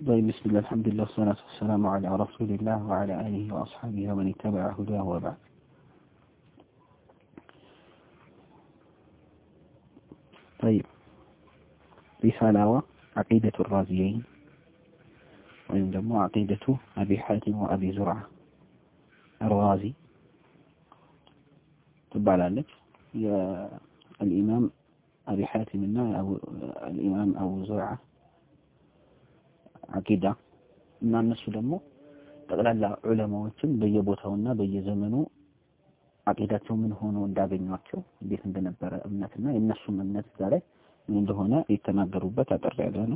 طيب بسم الله الحمد لله والصلاة والسلام على رسول الله وعلى آله وأصحابه ومن اتبع هداه وبعد. طيب رسالة عقيدة الرازيين وينضم عقيدة أبي حاتم وأبي زرعة. الرازي تبع لك يا الإمام أبي حاتم أو الإمام أبو زرعة عقيدة ما الناس دمو ጠቅላላ ዑለማዎችን በየቦታውና በየዘመኑ አቂዳቸው ምን ሆኖ እንዳገኟቸው እንዴት እንደነበረ እምነትና የነሱ እምነት ዛሬ ምን እንደሆነ የተናገሩበት አጠር ያለ ነው።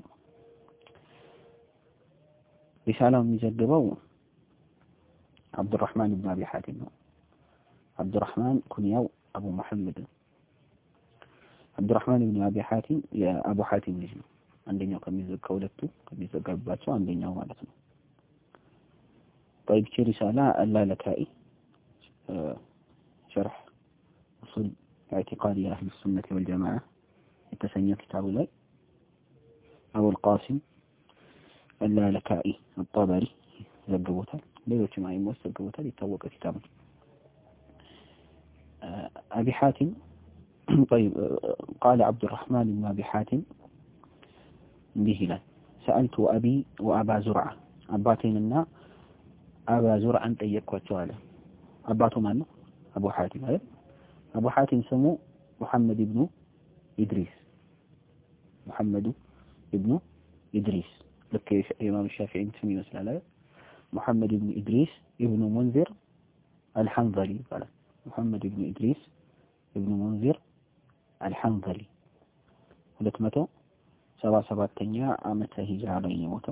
ሪሳላው የሚዘግበው አብዱራህማን ኢብኑ አቢ ሐቲም ነው። አብዱራህማን ኩንያው አቡ መሐመድ። አብዱራህማን ኢብኑ አቢ ሐቲም የአቡ ሐቲም ልጅ ነው። አንደኛው ከሁለቱ ከሚዘገባቸው አንደኛው ማለት ነው። طيب في رسالة اللالكائي شرح أصول اعتقاد أهل السنة والجماعة التسنية كتاب لي أبو القاسم اللالكائي الطبري زقوتها ليوش معي موسى زقوتها ليتوقع كتابه أبي حاتم. طيب قال عبد الرحمن بن أبي حاتم بهلا سألت أبي وأبا زرعة أباتيننا أبا زرعا طيقوا على أباتو مانو أبو حاتم هذا أبو حاتم سمو محمد بن إدريس. محمد بن إدريس لك إمام الشافعي تسمي مثلا محمد بن إدريس ابن منذر الحنظلي. قال محمد بن إدريس ابن منذر الحنظلي ولكمته 77 ዓመተ ሂጅራ ላይ የሞተው።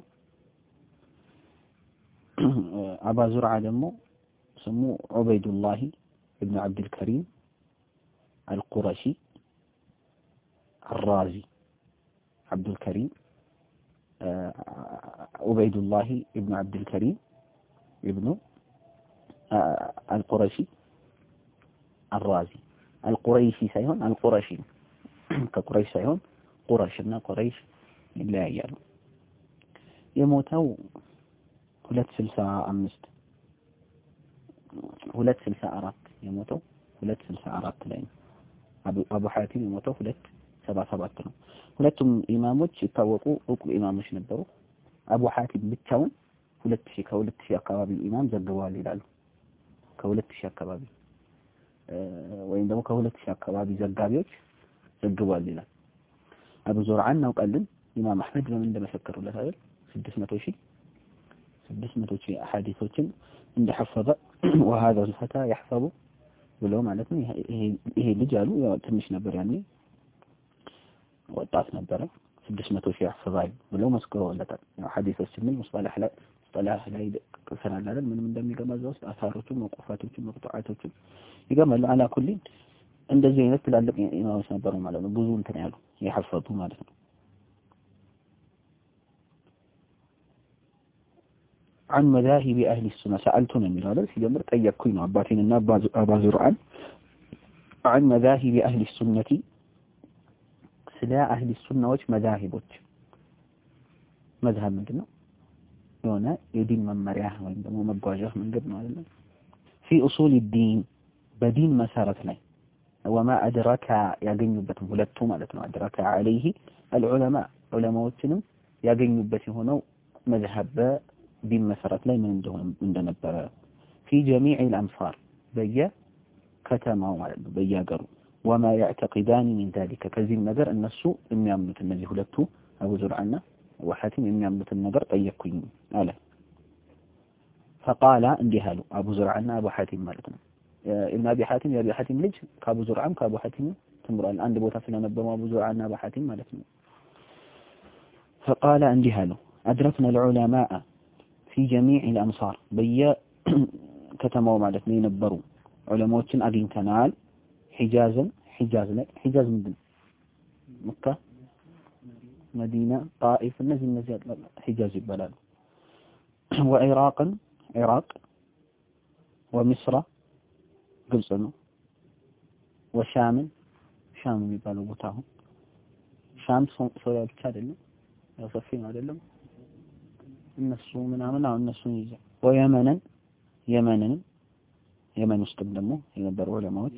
أبا زرعة دمو سمو عبيد الله ابن عبد الكريم القرشي الرازي. عبد الكريم عبيد الله ابن عبد الكريم ابن القرشي الرازي. القريشي سيهون القرشي كقريش سيهون قرشنا قريش لا يعلم. يموتوا 264 የሞተው 264 ላይ ነው። አቡ ሐቲም የሞተው 277 ነው። ሁለቱም ኢማሞች የታወቁ ዕቁ ኢማሞች ነበሩ። አቡ ሐቲም ብቻውን 2000 አካባቢ ኢማም ዘግበዋል ይላሉ። ከ2000 አካባቢ ወይም ደግሞ ከ2000 አካባቢ ዘጋቢዎች ዘግበዋል ይላል። አቡ ዙርዓን እናውቃለን ኢማም አህመድ በምን እንደመሰከሩለት አይደል 600 አሐዲሶችን እንደሐፈዘ وهذا الفتى يحفظ ብለው ማለት ነው። ይሄ ልጅ አሉ ያው ትንሽ ነበር ያኔ ወጣት ነበር 600 ያህፈዛል ብለው መስክረውለታል። ያው ሐዲሶችን ሙስጠላህ ላይ ከሰናል አይደል ምንም እንደሚገማዘው ውስጥ አሳሮቹን መቆፋቶቹን መቅጣዓቶቹን ይገማሉ። አላ ኩሊ እንደዚህ አይነት ትላልቅ ኢማሞች ነበሩ ማለት ነው። ብዙ እንትን ያሉ የሐፈዙ ማለት ነው። عن مذاهب أهل السنة سألتنا من هذا في جمر طيقين أباتنا أبا زرعان عن مذاهب أهل السنة سلا أهل السنة وش مذاهبك مذهب مننا هنا يدين من مرياه وعندما مبواجه من قبل في أصول الدين بدين مسارتنا وما أدرك يجنب بتولدتم على أدرك عليه العلماء علماء يجنب هنا مذهب دين مسارات لا من عندنا في جميع الأمصار بيا كتما بيا قروا وما يعتقدان من ذلك كذي النظر أن السوء إن يمت النزيه لته أبو زرعنا وحاتم إن يمت النظر طيقين ألا فقال اندهالو أبو زرعنا أبو حاتم مالتنا ابن أبي حاتم يا أبي حاتم لج كأبو زرعان كأبو حاتم تمر الآن دبوتا فينا نبما أبو زرعنا أبو حاتم مالتنا فقال اندهالو أدركنا العلماء في جميع الأمصار بيا كتموا مالتنا ينبروا علماء أدين تنال حجاز من مكة مدينة طائف النزل حجاز البلاد عراق ومصر قبصنا وشام يبالوا بتاعهم شام سوريا بتشادلنا يا صفين هذا እነሱ ምናምን አሁን እነሱን ይዘ ወየመንን የመን ውስጥም ደግሞ የነበሩ ዑለማዎች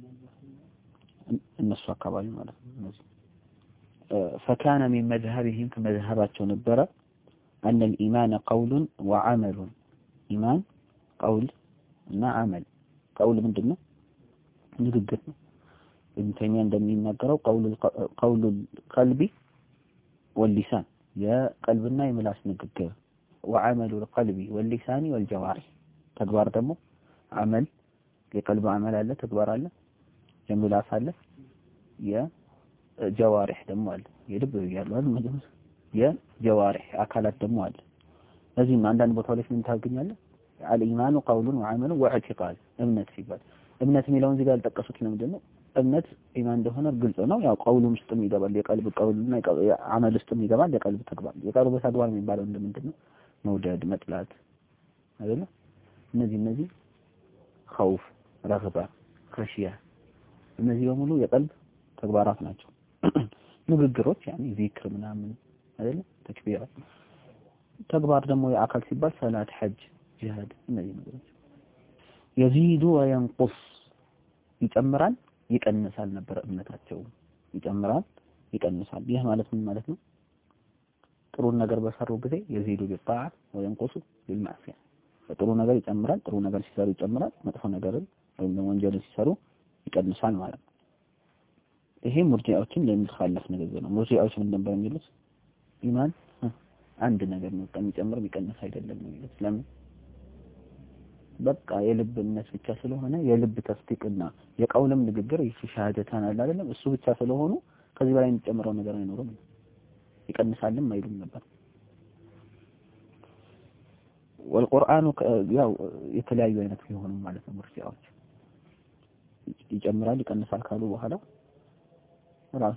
እነሱ አካባቢ ማለት ነው እነዚህ فكان من مذهبهم كمذهباتهم نبره أن الإيمان قول وعمل إيمان قول እና عمل قول ምንድነው ንግግር ነው ابن تيمية እንደሚናገረው قول القلب واللسان የቀልብና የምላስ ንግግር وعمل القلب واللسان والجوارح ተግባር ደግሞ عمل የቀልብ عمل አለ ተግባር አለ የምላስ አለ የጀዋሪህ ደግሞ አለ የልብ ያለው አይደል የጀዋሪህ አካላት ደግሞ አለ እዚህም አንዳንድ ቦታዎች ላይ ምን ታገኛለህ الإيمان قول وعمل واعتقاد እምነት ሲባል እምነት የሚለውን እዚህ ጋር ያልጠቀሱት ለምንድን ነው እምነት ኢማን እንደሆነ ግልጽ ነው ያው ቀውሉም ውስጥም ይገባል የቀልብ ቀውልና አመል ውስጥም ይገባል የቀልብ ተግባር የቀልብ ተግባር የሚባለው ምንድነው መውደድ መጥላት አይደል እነዚህ خوف ረግባ خشያ እነዚህ በሙሉ የቀልብ ተግባራት ናቸው ንግግሮች ያኒ ዚክር ምናምን አይደል ተክቢራ ተግባር ደግሞ የአካል ሲባል ሰላት ሐጅ ጂሃድ እነዚህ ነገሮች يزيد وينقص ይጨምራል ይቀንሳል ነበር እምነታቸው ይጨምራል ይቀንሳል ይህ ማለት ምን ማለት ነው ጥሩ ነገር በሰሩ ጊዜ يزيد بالطاعة وينقص بالمعصية ጥሩ ነገር ይጨምራል ጥሩ ነገር ሲሰሩ ይጨምራል መጥፎ ነገርን ወይም ወንጀል ሲሰሩ ይቀንሳል ማለት ነው ይሄ ሙርጂዓዎችን ለሚخالف ነገር ነው ሙርጂዓዎች ምን ነበር የሚሉት ኢማን አንድ ነገር ነው የሚጨምር የሚቀንስ አይደለም የሚሉት ለምን በቃ የልብ እምነት ብቻ ስለሆነ የልብ ተስዲቅና የቀውልም ንግግር ይሻሃደታን አለ አይደለም እሱ ብቻ ስለሆኑ ከዚህ በላይ የሚጨምረው ነገር አይኖርም ይቀንሳልም አይሉም ነበር والقرآن ያው የተለያዩ አይነት ይሆኑ ማለት ነው ሙርጂዓዎች ይጨምራል ይቀንሳል ካሉ በኋላ ራሱ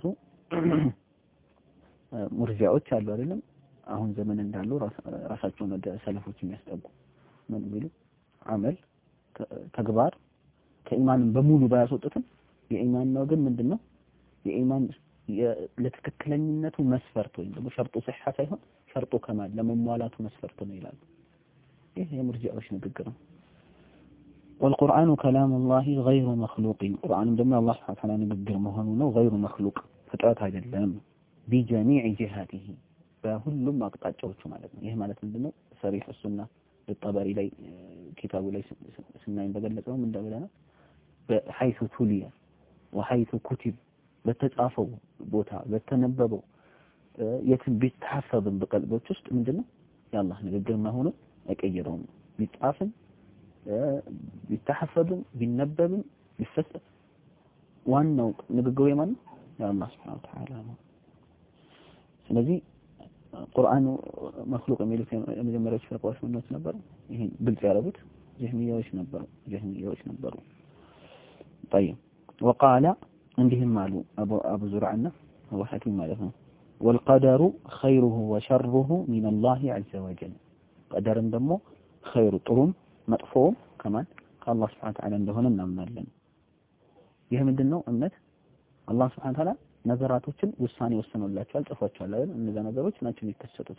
ሙርጂዓዎች አሉ አይደለም አሁን ዘመን እንዳሉ ራሳቸውን ወደ ሰለፎች የሚያስጠጉ ምን ቢሉ አመል ተግባር ከኢማን በሙሉ ባያስወጡትም የኢማን ነው ግን ምንድነው የኢማን ለትክክለኛነቱ መስፈርት ወይም ደግሞ ሸርጡ صحة ሳይሆን ሸርጡ ከማል ለመሟላቱ መስፈርት ነው ይላሉ ይሄ የሙርጂዓዎች ንግግር ነው والقرآن كلام الله غير مخلوق القرآن ደግሞ الله سبحانه وتعالى ንግግር መሆኑ ነው غير مخلوق ፍጥረት አይደለም بجميع جهاته በሁሉም አቅጣጫዎቹ ማለት ነው ይሄ ማለት ምንድነው ሰሪህ ሱና الطبري ላይ ኪታቡ ላይ ስናይ እንደገለጸው ምን እንደበለና በحيث تولي وحيث كتب በተጻፈው ቦታ በተነበበው የትም ቢታፈዝም በቀልቦች ውስጥ ምንድነው ያላህ ንግግር መሆኑ አይቀየረውም ቢጻፍም ቢታፈዝም ቢነበብም ቢፈሰር ዋናው ንግግሩ የማን ነው ያላህ Subhanahu Wa Ta'ala ነው ስለዚህ ቁርአኑ መخلوق የሚሉት የመጀመሪያዎቹ ፍርቃዎች ምንድነው ነበሩ ይሄን ግልጽ ያደረጉት ጀህሚያዎች ነበሩ طيب وقال عندهم مالو ابو زرعنا هو حكيم ማለት ነው والقدر خيره وشره من الله عز وجل قدرም ደግሞ خير ጥሩም መጥፎም ከማን ከአላህ Subhanahu Wa Ta'ala እንደሆነ እናምናለን ይሄ ምንድነው እምነት አላህ Subhanahu Wa Ta'ala ነገራቶችን ውሳኔ ወሰነላቸዋል ጽፏቸዋል አይደል እነዛ ነገሮች ናቸው የሚከሰቱት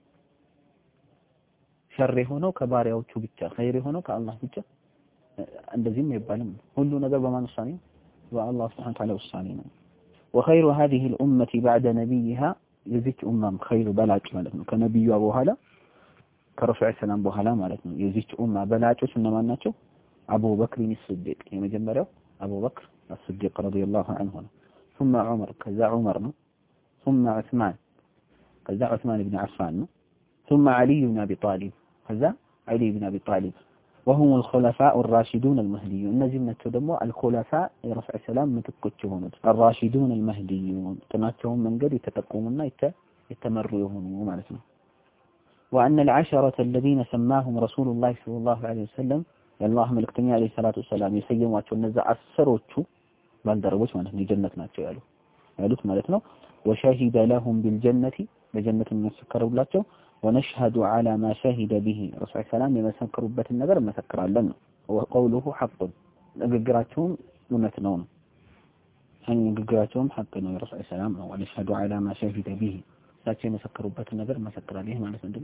ሸር ሆነው ከባሪያዎቹ ብቻ ኸይር ሆነው ከአላህ ብቻ እንደዚህም ይባልም ሁሉ ነገር በማን ውሳኔ በአላህ Subhanahu Wa Ta'ala ውሳኔ ነው وخير هذه الامه بعد نبيها የዚች ኡማም ኸይር በላጭ ማለት ነው ከነብዩ በኋላ ከረሱል ሰላም በኋላ ማለት ነው የዚች ኡማ በላጮች እነማን ናቸው አቡ በክር الصديق የመጀመሪያው አቡ በክር الصديق رضي الله عنه ثم عمر كذا عمر ثم عثمان بن عفان ثم علي بن ابي طالب كذا علي بن ابي طالب وهم الخلفاء الراشدون المهديون نجمنته ደግሞ الخلفاء رفع السلام ምትኮች የሆኑት الراشدون المهديون ተናቸውን መንገድ የተጠቆሙና የተመሩ የሆኑ ማለት ነው وان العشرة الذين سماهم رسول الله صلى الله عليه وسلم الله መልእክተኛ عليه الصلاه والسلام የሰየሟቸው እነዛ አስሮቹ ባልደረቦች ማለት ነው ጀነት ናቸው ያሉት ማለት ነው وشهد لهم بالجنة በጀነት መስከሩላቸው ونشهد على ما شهد به رسول السلام የመሰከሩበት ነገር መሰክራለን وقوله حق ንግግራቸውም እውነት ነው ንግግራቸውም ሐቅ ነው ረሱል ሰላም ነው ونشهد على ما شهد به ሳቸው የመሰከሩበት ነገር መሰክራለን ይሄ ማለት ምንድነው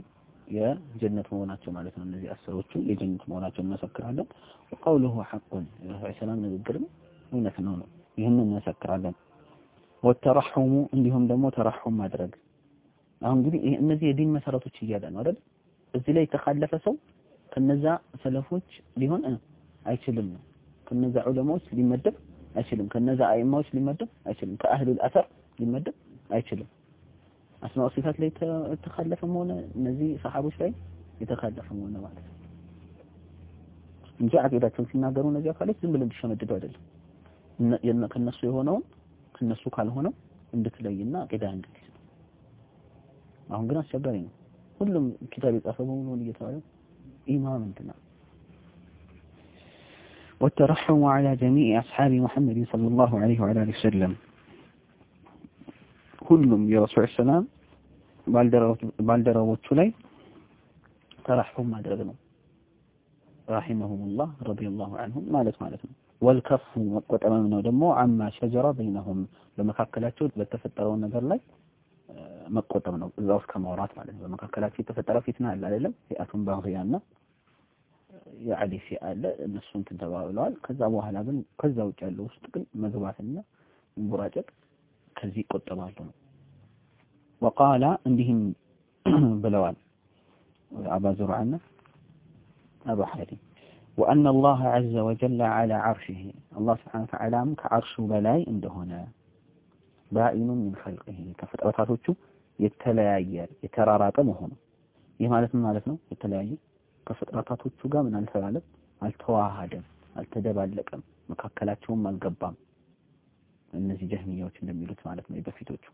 የጀነት መሆናቸው ማለት ነው እነዚህ አስሮቹ የጀነት መሆናቸውን እንመሰክራለን وقوله حق ሰላም ንግግርም እውነት ነው ይሄንን እንመሰክራለን ወተረሐሙ እንዲሁም ደግሞ ተረሐም ማድረግ አሁን እንግዲህ እነዚህ የዲን መሰረቶች እያለ ነው አይደል እዚህ ላይ የተካለፈ ሰው ከነዛ ሰለፎች ሊሆን አይችልም ከነዛ ዑለማዎች ሊመደብ አይችልም ከነዛ አይማዎች ሊመደብ አይችልም ከአህሉል አሰር ሊመደብ አይችልም አስማው ሲፋት ላይ የተካለፈም ሆነ እነዚህ ሰሃቦች ላይ የተካለፈም ሆነ ማለት ነው እንጂ አቂዳቸውን ሲናገሩ እነዚህ አካሎች ዝም ብለው እንዲሸመድዱ አይደለም ከነሱ የሆነው ከነሱ ካልሆነው እንድትለይና አቂዳ እንድትይዝ አሁን ግን አስቸጋሪ ነው ሁሉም ኪታብ የጻፈው ነው እየተባለ ኢማም እንትና والترحم على جميع أصحاب محمد صلى الله عليه وعلى آله وسلم كلهم يا رسول السلام بالدروات ላይ ተረحم ማድረግ ነው رحمهم الله رضي الله عنهم ማለት ነው والكف መቆጠብም ነው ደግሞ عما شجر بينهم በመካከላቸው በተፈጠረው ነገር ላይ መቆጠብ ነው እዛው ከማውራት ማለት ነው በመካከላቸው የተፈጠረ ፊትና አለ አይደለም ፊአቱን ባግያና የአዲ ፊአለ እነሱን ተባብለዋል ከዛ በኋላ ግን ከዛ ውጭ ያለው ውስጥ ግን መግባትና እንቡራጨቅ ከዚህ ይቆጠባሉ ነው وقال እንዲህም ብለዋል አባ ዙርዓና አባ ሐዲ وأن الله عز وجل على عرشه الله سبحانه وتعالى كعرشه بلاي እንደሆነ باين من خلقه ከፍጥረታቶቹ የተለያየ የተራራቀ መሆኑ ይህ ማለት ነው የተለያየ ከፍጥረታቶቹ ጋር ምን አልተባለም አልተዋሃደም አልተደባለቀም መካከላቸውም አልገባም እነዚህ ጀህሚያዎች እንደሚሉት ማለት ነው በፊቶቹ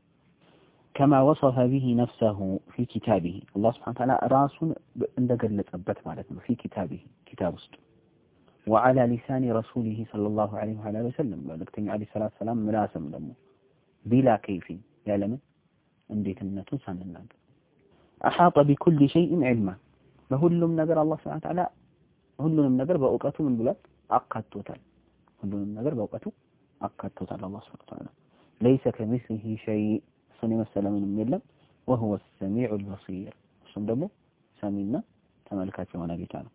كما وصف به نفسه في كتابه الله سبحانه وتعالى راسون እንደገለጸበት ማለት ነው في كتابه كتاب ውስጥ وعلى لسان رسوله صلى الله عليه وعلى اله وسلم መልእክተኛ አለይሂ ሰላቱ ሰላም ምላስም ደግሞ بلا كيف ያለምን እንዴትነቱን ሳንናገር احاط بكل شيء علما በሁሉም ነገር አላህ Subhanahu Wa Ta'ala ሁሉንም ነገር በእውቀቱ ምን ብሏል አካቶታል ሁሉንም ነገር በእውቀቱ አካቶታል አላህ Subhanahu Wa Ta'ala ليس كمثله شيء ሰኔ መሰለምን የለም وهو السميع البصير እሱም ደግሞ ሰሚና ተመልካች የሆነ ጌታ ነው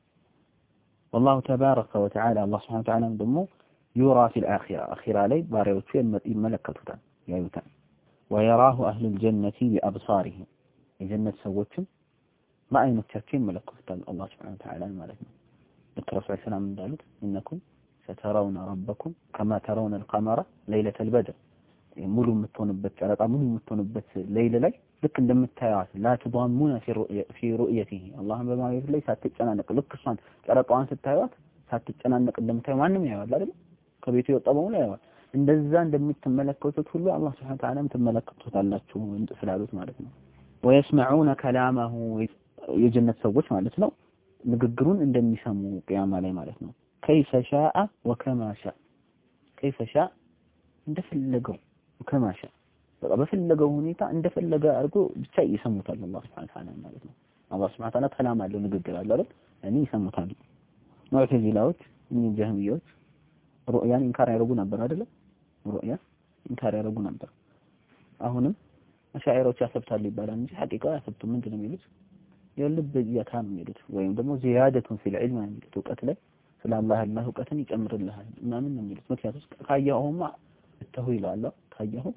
والله تبارك وتعالى الله سبحانه وتعالى ደግሞ يرى في الآخرة أخيرا لي باريوቹ ይመለከቱታል ያዩታል ويراه أهل الجنة بأبصاره የጀነት ሰዎችም በአይኖቻቸው ይመለከቱታል አላህ Subhanahu Wa Ta'ala ማለት ነው ለተረፈው ሰላም እንዳሉት إنكم سترون ربكم كما ترون القمر ليلة البدر ሙሉ የምትሆንበት ጨረቃ ሙሉ የምትሆንበት ሌሊት ላይ ልክ እንደምታዩት لا تضامون في رؤيته الله በማየት ላይ ሳትጨናነቅ ልክ እሷን ጨረቃዋን ስታዩት ሳትጨናነቅ እንደምታዩ ማንንም ያያል አይደል ከቤቱ የወጣ በሙሉ ያያል እንደዛ እንደምትመለከቱት ሁሉ አላህ Subhanahu Wa Ta'ala ትመለከቱታላችሁ ስላሉት ማለት ነው ويسمعون كلامه የጀነት ሰዎች ማለት ነው ንግግሩን እንደሚሰሙ ቂያማ ላይ ማለት ነው كيف شاء وكما شاء كيف شاء እንደፈለገው وكما شاء በፈለገው ሁኔታ እንደፈለገ አድርጎ ብቻ ይሰሙታል አላህ Subhanahu Wa Ta'ala ማለት ነው አላህ Subhanahu Wa Ta'ala ከላም አለው ንግግር አለ አይደል እኔ ይሰሙታል ሙዕተዚላዎች ጀህሚዮች ሩእያን ኢንካር ያደርጉ ነበር አይደል ሩእያ ኢንካር ያደርጉ ነበር አሁንም አሻዒሮች ያሰብታሉ ይባላል እንጂ ሐቂቃው ያሰብቱ ምንድነው የሚሉት የልብ ይያታ ነው የሚሉት ወይም ደግሞ ዚያደቱን ፊል ዒልም ነው የሚሉት እውቀት ላይ ስለ አላህ እውቀትን ይጨምርልሃል ምናምን ነው የሚሉት ምክንያቱም ካያውማ ተው ይላል ካያው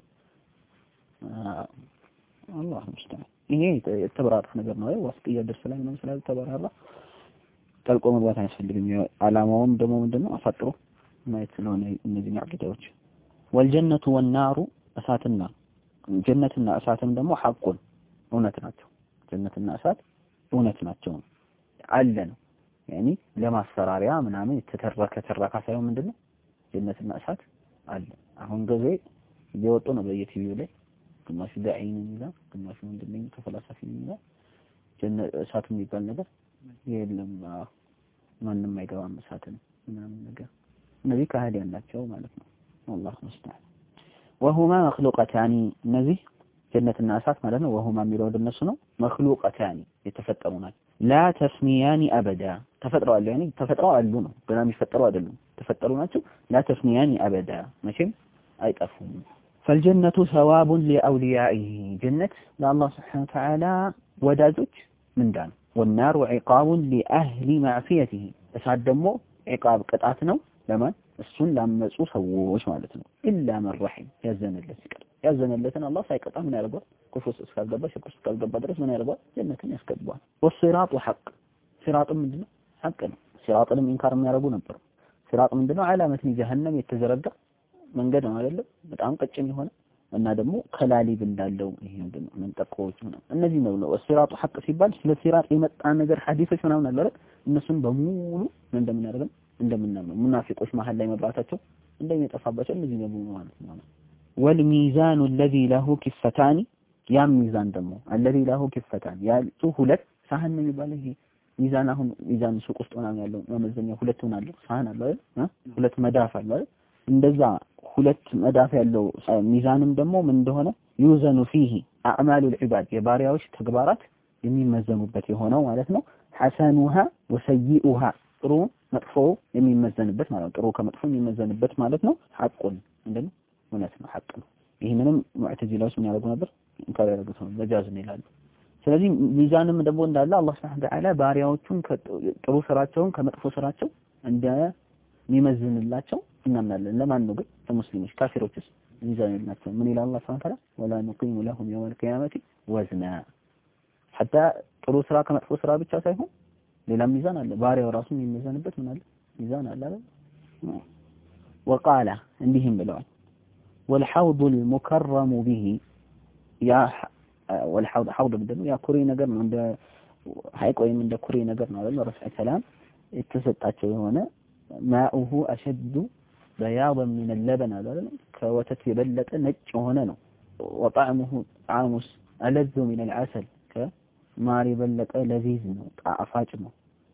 አላህ ሙስተዓን ይሄ የተበራራ ነገር ነው ዋስጥያ ደርስ ላይ ነው ስለ ተበራራ ጠልቆ መግባት አያስፈልግም ዓላማውም ደግሞ ምንድነው አፋጥሮ ማየት ስለሆነ እነዚህ አቂዳዎች والجنة والنار እሳትና ጀነትና እሳትም ደግሞ ሐቁን እውነት ናቸው ጀነትና እሳት እውነት ናቸው አለ ነው يعني ለማስፈራሪያ ምናምን ተተረከ ሳይሆን ምንድነው ጀነትና እሳት አለ አሁን ጊዜ እየወጡ ነው በየቲቪው ላይ ግማሹ ዳዒን ይላል ግማሹ ምንድነው ተፈላሳፊ ይላል ጀነት እሳት የሚባል ነገር የለም ማንንም አይገባም እሳት ነው ምናምን ነገር እነዚህ ካህዲያን ናቸው ማለት ነው والله مستعان وهما مخلوقتان እነዚህ ጀነትና እሳት ማለት ነው وهما የሚለው እንደነሱ ነው مخلوقتان የተፈጠሩ ናቸው لا تفنيان ابدا ተፈጥረዋል يعني ተፈጥረው አሉ ነው ገና የሚፈጠሩ አይደሉም ተፈጠሩ ናቸው لا تفنيان ابدا መቼም አይጠፉም فالجنة ثواب لأوليائه جنة لله سبحانه وتعالى ወዳጆች ምንዳ ነው። والنار عقاب لأهل معصيته እሳት ደግሞ عقاب ቅጣት ነው ለማን እሱን ላመጹ ሰዎች ማለት ነው። ኢላ መን ረሒም ያዘነለት ሲቀር ያዘነለትን አላህ ሳይቀጣ ምን ያደርጋል? ኩፍር እስካልገባ ሽርክ እስካልገባ ድረስ ምን ያደርጋል? ጀነትን ያስገባዋል። ወሲራጡ ሐቅ ሲራጡ ምንድነው? ሐቅ ነው። ሲራጥንም ኢንካር የሚያደርጉ ነበሩ። ሲራጥ ምንድነው? ዓላመት ጀሃነም የተዘረጋ መንገድ ነው አይደለም? በጣም ቀጭን የሆነ እና ደግሞ ከላሊብ እንዳለው ይሄ ምንድነው? መንጠቆዎች ነው። እነዚህ ነው ወሲራጡ ሐቅ ሲባል ስለ ሲራጥ የመጣ ነገር ሐዲሶች ምናምን አለ አይደል? እነሱን በሙሉ እንደምናደርገው እንደምናምነው ሙናፊቆች መሃል ላይ መብራታቸው እንደሚጠፋባቸው እነዚህ ነው ማለት ነው። والميزان الذي له كفتان ያ ሚዛን ደግሞ الذي له كفتان ያሉ ሁለት ሳህን ነው የሚባለው ይሄ ሚዛን አሁን ሚዛን ሱቅ ውስጥ ምናምን ያለው መመዘኛ ሁለት ሆናል ሳህን አለ አይደል ሁለት መዳፍ አለ አይደል እንደዛ ሁለት መዳፍ ያለው ሚዛንም ደግሞ ምን እንደሆነ يوزن فيه اعمال العباد የባሪያዎች ተግባራት የሚመዘኑበት የሆነው ማለት ነው حسنها وسيئها ጥሩ መጥፎ የሚመዘንበት ማለት ነው ጥሩ ከመጥፎ የሚመዘንበት ማለት ነው ሐቁን እንደምን እውነት ነው ሐቅ ነው ይሄንንም ሙዕተዚላዎች ምን ያደርጉ ነበር እንካር ያደርጉት ነው መጃዝ ነው ይላሉ ስለዚህ ሚዛንም ደግሞ እንዳለ አላህ Subhanahu Wa Ta'ala ባሪያዎቹን ጥሩ ስራቸውን ከመጥፎ ስራቸው እንደሚመዝንላቸው እናምናለን ለማን ነው ግን ለሙስሊሞች ካፊሮችስ ሚዛን የላቸውም ምን ይላል አላህ Subhanahu Wa Ta'ala ولا نقيم لهم يوم القيامة وزنا حتى ጥሩ ስራ ከመጥፎ ስራ ብቻ ሳይሆን ሌላ ሚዛን አለ ባሪያው ራሱ የሚመዘንበት ምን አለ ሚዛን አለ አይደል وقال እንዲህም ብለዋል والحوض المكرم به يا والحوض حوض ምንድነው ያ ኩሬ ነገር ነው እንደ ሐይቅ ወይም እንደ ኩሬ ነገር ነው አይደል ረፍዕ ሰላም የተሰጣቸው የሆነ ማኡሁ አሸዱ بياضا من اللبن አይደል ከወተት የበለጠ ነጭ የሆነ ነው وطعمه عامس ألذ من العسل ማር የበለጠ ለዚዝ ነው ጣፋጭ ነው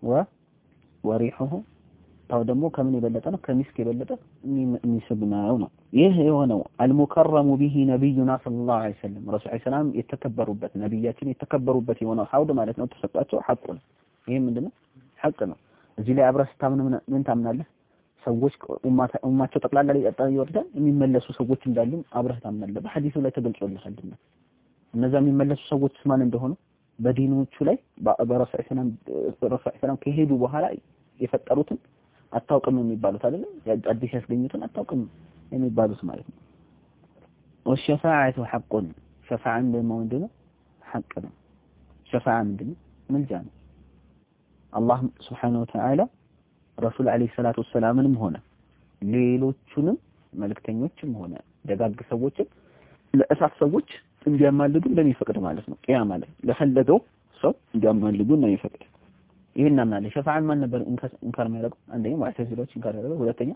ወሪሁሁ ታው ደግሞ ከምን የበለጠ ነው ከሚስክ የበለጠ የሚስብናው ነው ይህ የሆነው አልሙከረሙ ቢሂ ነብዩና ሰለላሁ ዐለይሂ ወሰለም ረሱል ሰላም የተከበሩበት ነብያችን የተከበሩበት የሆነው ሐውድ ማለት ነው ተሰጣቸው ሐቅ ነው ይሄ ምንድነው ሐቅ ነው እዚህ ላይ አብረህ ስታምን ምን ታምናለህ ሰዎች ኡማቸው ጠቅላላ ላይ ይጣጣ ይወርዳል የሚመለሱ ሰዎች እንዳሉ አብረህ ታምናለህ በሐዲሱ ላይ ተገልጾልሃልና እነዛ የሚመለሱ ሰዎች ማን እንደሆኑ በዲኖቹ ላይ በረሱል ሰላም ከሄዱ በኋላ የፈጠሩትን አታውቅም የሚባሉት አይደለም አዲስ ያስገኙትን አታውቅም የሚባሉት ማለት ነው والشفاعة حق شفاعة እንደምንድነው ሐቅ ነው شفاعة ምንድነው ምልጃ ነው አላህ Subhanahu Wa Ta'ala ረሱል አለይሂ ሰላቱ ወሰላምንም ሆነ ሌሎቹንም መልእክተኞችም ሆነ ደጋግ ሰዎችን ለእሳት ሰዎች እንዲያማልዱ እንደሚፈቅድ ማለት ነው ቂያማ ላይ ለፈለገው ሰው እንዲያማልዱ እንደሚፈቅድ ይሄን እናምናለን ሸፋዓን ማን ነበር እንካር የሚያደርጉ አንደኛው ሙዕተዚላዎች እንካር ያደረጉ ሁለተኛ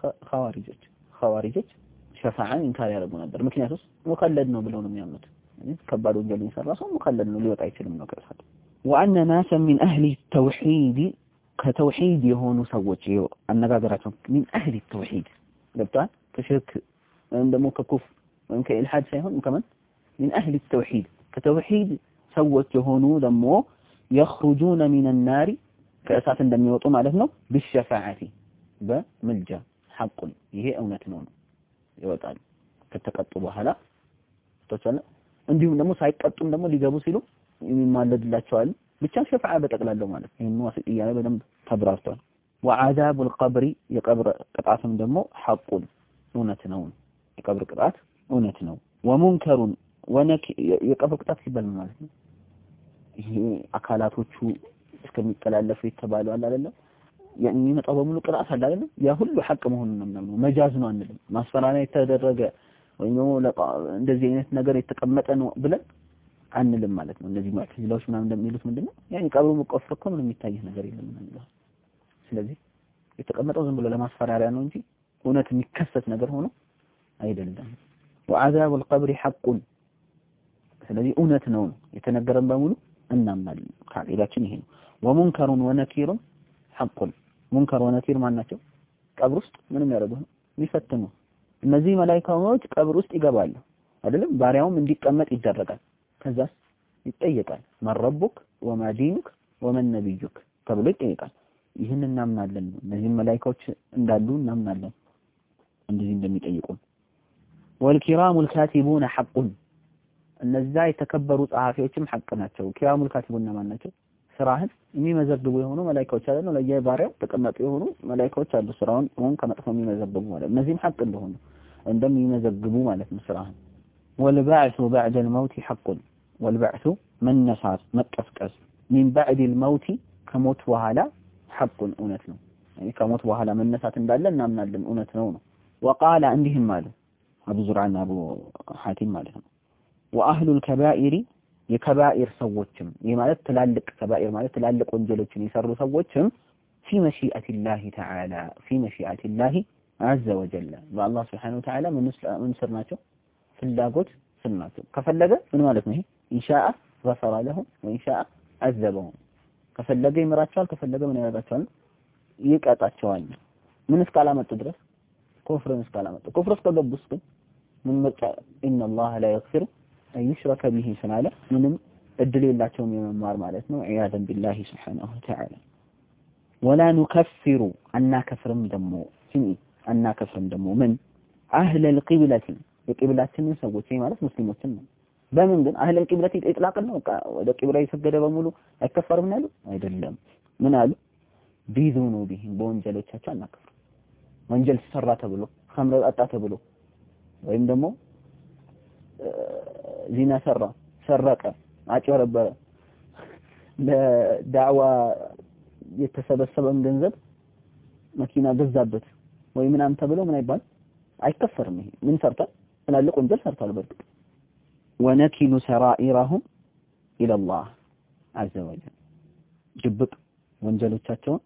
ኸዋሪጆች ሸፋዓን እንካር ያደርጉ ነበር ምክንያቱም ሙከለድ ነው ብለው ነው የሚያምኑት ከባድ ወንጀል የሚሰራ ሰው ሙከለድ ነው ሊወጣ አይችልም ነው ከእሳት وأن ناسا من أهل التوحيد كتوحيد የሆኑ ሰዎች ይሄው አነጋገራቸው من أهل التوحيد ገብቷል ከሽርክ ወይም ደግሞ ከኩፍር ወይም ከኢልሃድ ሳይሆን ከማን من أهل التوحيد كتوحيد ሰዎች የሆኑ ደግሞ يخرجون من النار ከእሳት እንደሚወጡ ማለት ነው بالشفاعة በምልጃ ሐቅ ይሄ እውነት ነው ይወጣል ከተቀጡ በኋላ ተሰለ እንዲሁም ደግሞ ሳይቀጡም ደግሞ ሊገቡ ሲሉ የሚማለድላቸዋል ብቻ ሸፋዓ በጠቅላላው ማለት ነው ዋስ ይያለ በደንብ ተብራርቷል وعذاب القبر የቀብር ቅጣትም ደግሞ ሐቅ እውነት ነው የቀብር ቅጣት እውነት ነው ومنكر የቀብር ቅጣት ሲባል ማለት ነው ይሄ አካላቶቹ እስከሚተላለፉ የተባለው አለ አይደለም የሚመጣው በሙሉ ቅጣት አለ አይደለም ያ ሁሉ ሐቅ መሆኑን ነው መጃዝ ነው አንልም ማስፈራሪያ የተደረገ ወይ ነው እንደዚህ አይነት ነገር የተቀመጠ ነው ብለን አንልም ማለት ነው እነዚህ ሙዕተዚላዎች ምናምን እንደሚሉት ምንድነው ያኔ ቀብሩ መቆፈር እኮ ምንም የሚታይ ነገር የለም ማለት ስለዚህ የተቀመጠው ዝም ብሎ ለማስፈራሪያ ነው እንጂ እውነት የሚከሰት ነገር ሆኖ አይደለም وعذاب القبر حق ስለዚህ እውነት ነው የተነገረን በሙሉ እናምናለን ካዒዳችን ይሄ ነው ومنكر ونكير حق منكر ونكير ማናቸው ቀብር ውስጥ ምንም ያደርጉ የሚፈትኑ እነዚህ መላእክቶች ቀብር ውስጥ ይገባሉ አይደለም ባሪያውም እንዲቀመጥ ይደረጋል ከዛ ይጠየቃል መረቡክ وما دينك ومن نبيك ተብሎ ይጠየቃል ይሄን እናምናለን እነዚህ መላእክቶች እንዳሉ እናምናለን እንደዚህ እንደሚጠይቁ والكرام الكاتبون حق እነዛ የተከበሩ ጸሐፊዎችም ሐቅ ናቸው። ኪራሙል ካቲቡና ማን ናቸው? ስራህን የሚመዘግቡ የሆኑ መላእክቶች አይደሉ? ለየባሪያው ተቀመጡ የሆኑ መላእክቶች አሉ፣ ስራውን ከመጥፎ የሚመዘግቡ ማለት እነዚህም ሐቅ እንደሆኑ እንደሚመዘግቡ ማለት ነው ስራህን። والبعث بعد الموت حق والبعث መነሳት መቀስቀስ من بعد الموت ከሞት በኋላ حق እውነት ነው። يعني ከሞት በኋላ መነሳት እንዳለ እናምናለን፣ እውነት ነው ነው። وقال እንዲህም አሉ አቡ ዙርዓና አቡ ሐቲም ማለት ነው واهل الكبائر የከባኢር ሰዎችም ይህ ማለት ትላልቅ ከባኢር ማለት ትላልቅ ወንጀሎችን የሰሩ ሰዎችም في مشيئة الله تعالى في مشيئة الله عز وجل والله سبحانه وتعالى من ስር ናቸው ፍላጎት ስር ናቸው። ከፈለገ ምን ማለት ነው? ይሄ ኢንሻአ غفر لهم وإنشاء عذبهم ከፈለገ ይምራቸዋል፣ ከፈለገ ምን ያደርጋቸዋል? ይቀጣቸዋል። ምን እስካላመጡ ድረስ ኩፍርን እስካላመጡ ኩፍር እስከገቡስ ግን ምን መጣ? إن الله لا يغفر أن يشرك به ስላለ ምንም እድል የላቸውም የመማር ማለት ነው። عياذا بالله سبحانه وتعالى ولا نكفر አናከፍርም ደግሞ ምን أهل القبلة የቂብላችንን ሰዎች ማለት ሙስሊሞችን ነው። በምን ግን أهل القبلة ኢጥላቅ ነው? ወደ ቂብላ የሰገደ በሙሉ አይከፈርም ያሉ አይደለም። ምን አሉ? ቢዙኑቢሂም በወንጀሎቻቸው አናከፍር። ወንጀል ሰራ ተብሎ ኸምር ጠጣ ተብሎ ወይም ደግሞ ዚና ሰራ፣ ሰረቀ፣ አጭበረበረ፣ ለዳዕዋ የተሰበሰበን ገንዘብ መኪና ገዛበት ወይ ምናምን ተብሎ ምን አይባል አይከፈርም። ይሄ ምን ሰርቷል? ትላልቅ ወንጀል ሰርቷል። በርግጥ ወነኪሉ ሰራኢራሁም ኢለላህ አዘ ወጀል ድብቅ ወንጀሎቻቸውን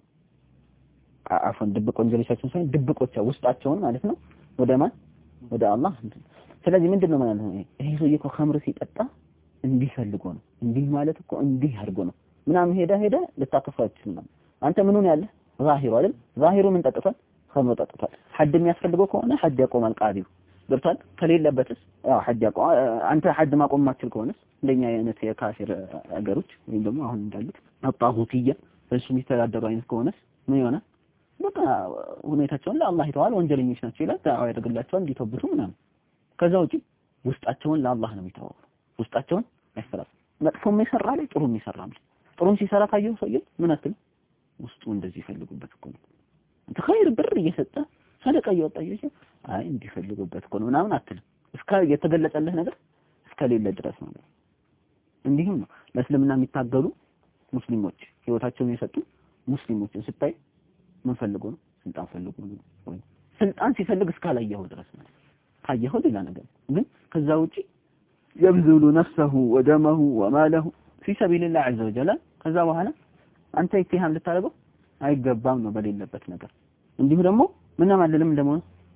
ድብቅ ወንጀሎቻቸውን ሳይሆን ድብቆቻ ውስጣቸውን ማለት ነው ወደ ማን? ወደ አላህ። ስለዚህ ምንድነው ማለት ነው? ይሄ ሰውዬ እኮ ኸምር ሲጠጣ እንዲህ ፈልጎ ነው፣ እንዲህ ማለት እኮ እንዲህ አድርጎ ነው ምናምን ሄደ ልታከፋችሁ ነው። አንተ ምኑን ያለ ዛሂሩ አይደል? ዛሂሩ ምን ጠጥቷል? ኸምር ጠጥቷል። ሐድ የሚያስፈልገው ከሆነ ሐድ ያቆማል ቃዲው። ገብቷል? ከሌለበትስ ያው ሐድ ያቆም። አንተ ሐድ ማቆም ማትችል ከሆነስ እንደኛ አይነት የካፊር አገሮች ወይም ደግሞ አሁን እንዳሉት አጣሁቲያ እሱ የሚተዳደሩ አይነት ከሆነስ ምን ይሆናል? በቃ ሁኔታቸውን ለአላህ ይተዋል፣ ወንጀለኞች ናቸው ይላል፣ ዳዕዋ ያደርግላቸዋል እንዲተውብቱ ምናምን። ከዛ ውጪ ውስጣቸውን ለአላህ ነው የሚተዋው። ውስጣቸውን ያስተላል። መጥፎም ይሰራ ላይ ጥሩም ይሰራ ላይ ጥሩም ሲሰራ ካየው ሰውዬው ምን አትል ውስጡ እንደዚህ ይፈልጉበት እኮ ነው። አንተ ኸይር ብር እየሰጠ ሰደቃ እያወጣ ይችላል አይ እንዲፈልጉበት እኮ ነው ምናምን አትልም። እስከ የተገለጸልህ ነገር እስከሌለ ድረስ ነው። እንዲሁም ነው ለእስልምና የሚታገሉ ሙስሊሞች ህይወታቸውን የሰጡ ሙስሊሞችን ስታይ ምን ፈልጎ ነው? ስልጣን ፈልጎ ነው ወይ? ስልጣን ሲፈልግ እስካላየው ድረስ ነው። ካየው ሌላ ነገር ግን ከዛ ውጪ يبذل نفسه ودمه وماله في سبيل الله عز وجل ከዛ በኋላ አንተ ኢትሃም ልታረገው አይገባም ነው በሌለበት ነገር። እንዲሁ ደግሞ ምንም አይደለም ደግሞ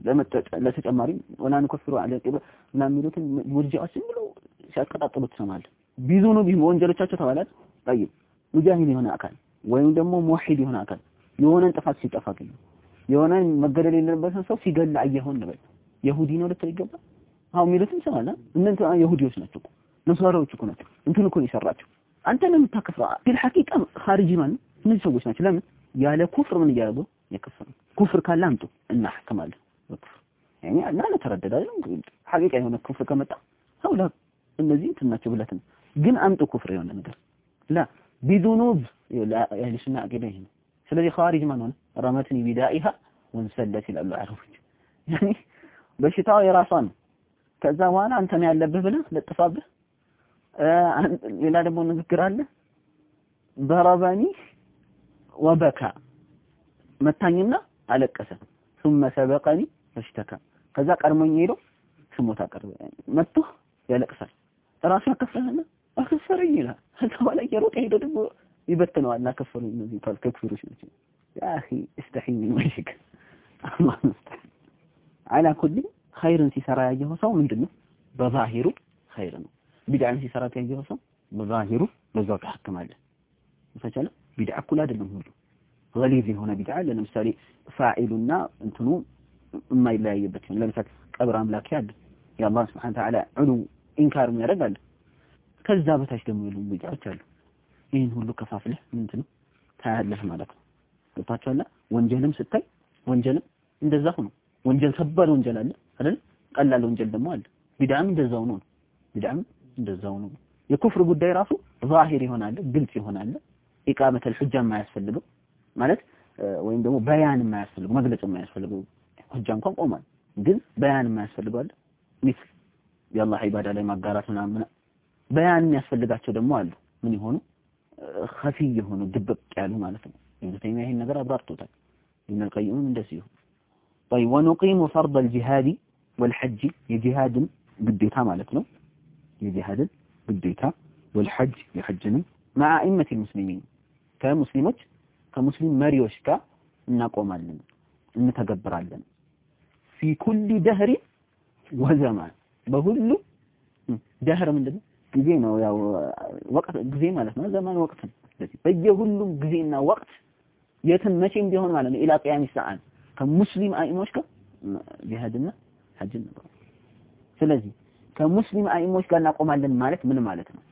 ለተጨማሪ ወላን ኮፍሩ አለ ቂብ እና የሚሉትን ሙርጂዓዎች ብሎ ሲያቀጣጥሉት ሰማል። ቢዙኑ ቢሆን ወንጀሎቻቸው ተባላት طيب ሙጃሂድ የሆነ አካል ወይም ደግሞ ሙሂድ የሆነ አካል የሆነን ጥፋት ሲጠፋ ግን የሆነን መገደል የሌለበትን ሰው ሲገል አየሆን ነው ይሁዲ ነው ልትል ይገባ። አሁን የሚሉትን ሰማና እነንተ ይሁዲዎች ናቸው ነሳራዎች እኮ ናቸው እንትን እኮ ይሰራቸው አንተ ለምን ተከፍራ ግን ሐቂቃ خارجي ማለት እነዚህ ሰዎች ናቸው። ለምን ያለ ኩፍር ምን ያደርጉ የከፈሩ ኩፍር ካለ አምጡ እና ህከማለ ኩፍር يعني እና ለተረደደ ሐቂቃ የሆነ ኩፍር ከመጣ አውላ እነዚህ እንትን ናቸው ብለትን ግን አምጡ ኩፍር የሆነ ነገር لا بذنوب يعني ስና አገደ ይሄ ስለዚህ خارج ማን ሆነ ረመትኒ ቢዳኢሃ ወንሰለት ይላሉ አረቦች። يعني በሽታው የራሷን ከዛ በኋላ አንተ ነው ያለብህ ብለህ ለጥፋብህ። ሌላ ደግሞ ንግግር አለ ضربني وبكى መታኝና አለቀሰ ثم سبقني فاشتكى ከዛ ቀርሞኝ ሄዶ ስሞታ ቀርበ መጥቶ ያለቅሳል ራሱ ያከፈለና አከፈረኝ ይላል። ከዛ በኋላ የሮጠ ሄዶ ደግሞ ይበትነዋል እና ከፈሩኝ እነዚህ ከክፍሮች ናቸው። يا اخي استحي من وجهك الله مستحيل على كل ኸይርን ሲሰራ ያየው ሰው ምንድነው በዛሂሩ ኸይር ነው። ቢድዓን ሲሰራ ያየው ሰው በዛሂሩ በዛው ተሐከማለ። ፈቻለ ቢድዓ ኩል አይደለም ሁሉ ገሊዝ የሆነ ቢድዓ ለምሳሌ ፋኢሉና እንትኑ የማይለያይበት ነው። ለምሳሌ ቀብር አምላክ ያለ የአላህ Subhanahu Wa Ta'ala ዑሉ ኢንካር የሚያደርጋል። ከዛ በታች ደግሞ ያሉ ቢድዓዎች አሉ። ይሄን ሁሉ ከፋፍለህ ምንድነው ታያለህ ማለት ነው። ወጣቻለ ወንጀልም ስታይ ወንጀልም እንደዛ ሆኖ ወንጀል ከባድ ወንጀል አለ አይደል? ቀላል ወንጀል ደግሞ አለ። ቢድዓም እንደዛው ነው። ቢድዓም እንደዛው ነው የኩፍር ጉዳይ ራሱ ዛሂር ይሆናል ግልጽ ይሆናል ኢቃመተ الحجة የማያስፈልገው ማለት ወይም ደግሞ በያን የማያስፈልገው መግለጽ የማያስፈልገው ሁጃ እንኳን ቆማል ግን በያን የማያስፈልገው አለ ምስል የአላህ ኢባዳ ላይ ማጋራት ምናምን በያን የሚያስፈልጋቸው ደግሞ አሉ ምን ይሆኑ خفي የሆኑ ድብቅ ያሉ ማለት ነው እንግዲህ ይሄን ነገር አብራርቶታል ኢብኑ القيم እንደዚህ طيب ونقيم فرض الجهاد والحج የጂሃድ ግዴታ ማለት ነው የጂሃድ ግዴታ والحج የሐጅንም مع ائمه المسلمين ከሙስሊሞች ከሙስሊም መሪዎች ጋር እናቆማለን እንተገብራለን في كل دهر وزمان በሁሉ ደህር ምንድነው ጊዜ ነው ያው ወቅት ጊዜ ማለት ነው ዘመን ወቅት ስለዚህ በየሁሉም ጊዜና ወቅት የትም መቼም ቢሆን ማለት ነው ኢላ ቂያም ሰዓት ከሙስሊም አይሞች ጋር ጂሃድና ሐጅ ነው ስለዚህ ከሙስሊም አይሞች ጋር እናቆማለን ማለት ምን ማለት ነው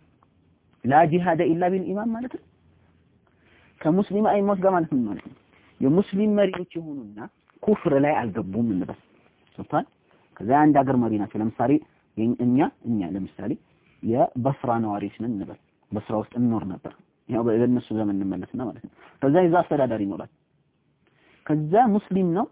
ላ ጂሃደ ኢላ ቢልኢማም ማለት ነው ከሙስሊም አይሞች ጋር ማለት ምን ማለት ነው የሙስሊም መሪዎች ይሆኑና ኩፍር ላይ አልገቡም እንበል ሱልጣን ከዛ አንድ ሀገር መሪ ናቸው ለምሳሌ እኛ ለምሳሌ የበስራ ነዋሪዎች ነን እንበል በስራ ውስጥ እንኖር ነበር ያው በእነሱ ዘመን እንመለስና ማለት ነው ከዛ ይዛ አስተዳዳሪ ይኖራል ከዛ ሙስሊም ነው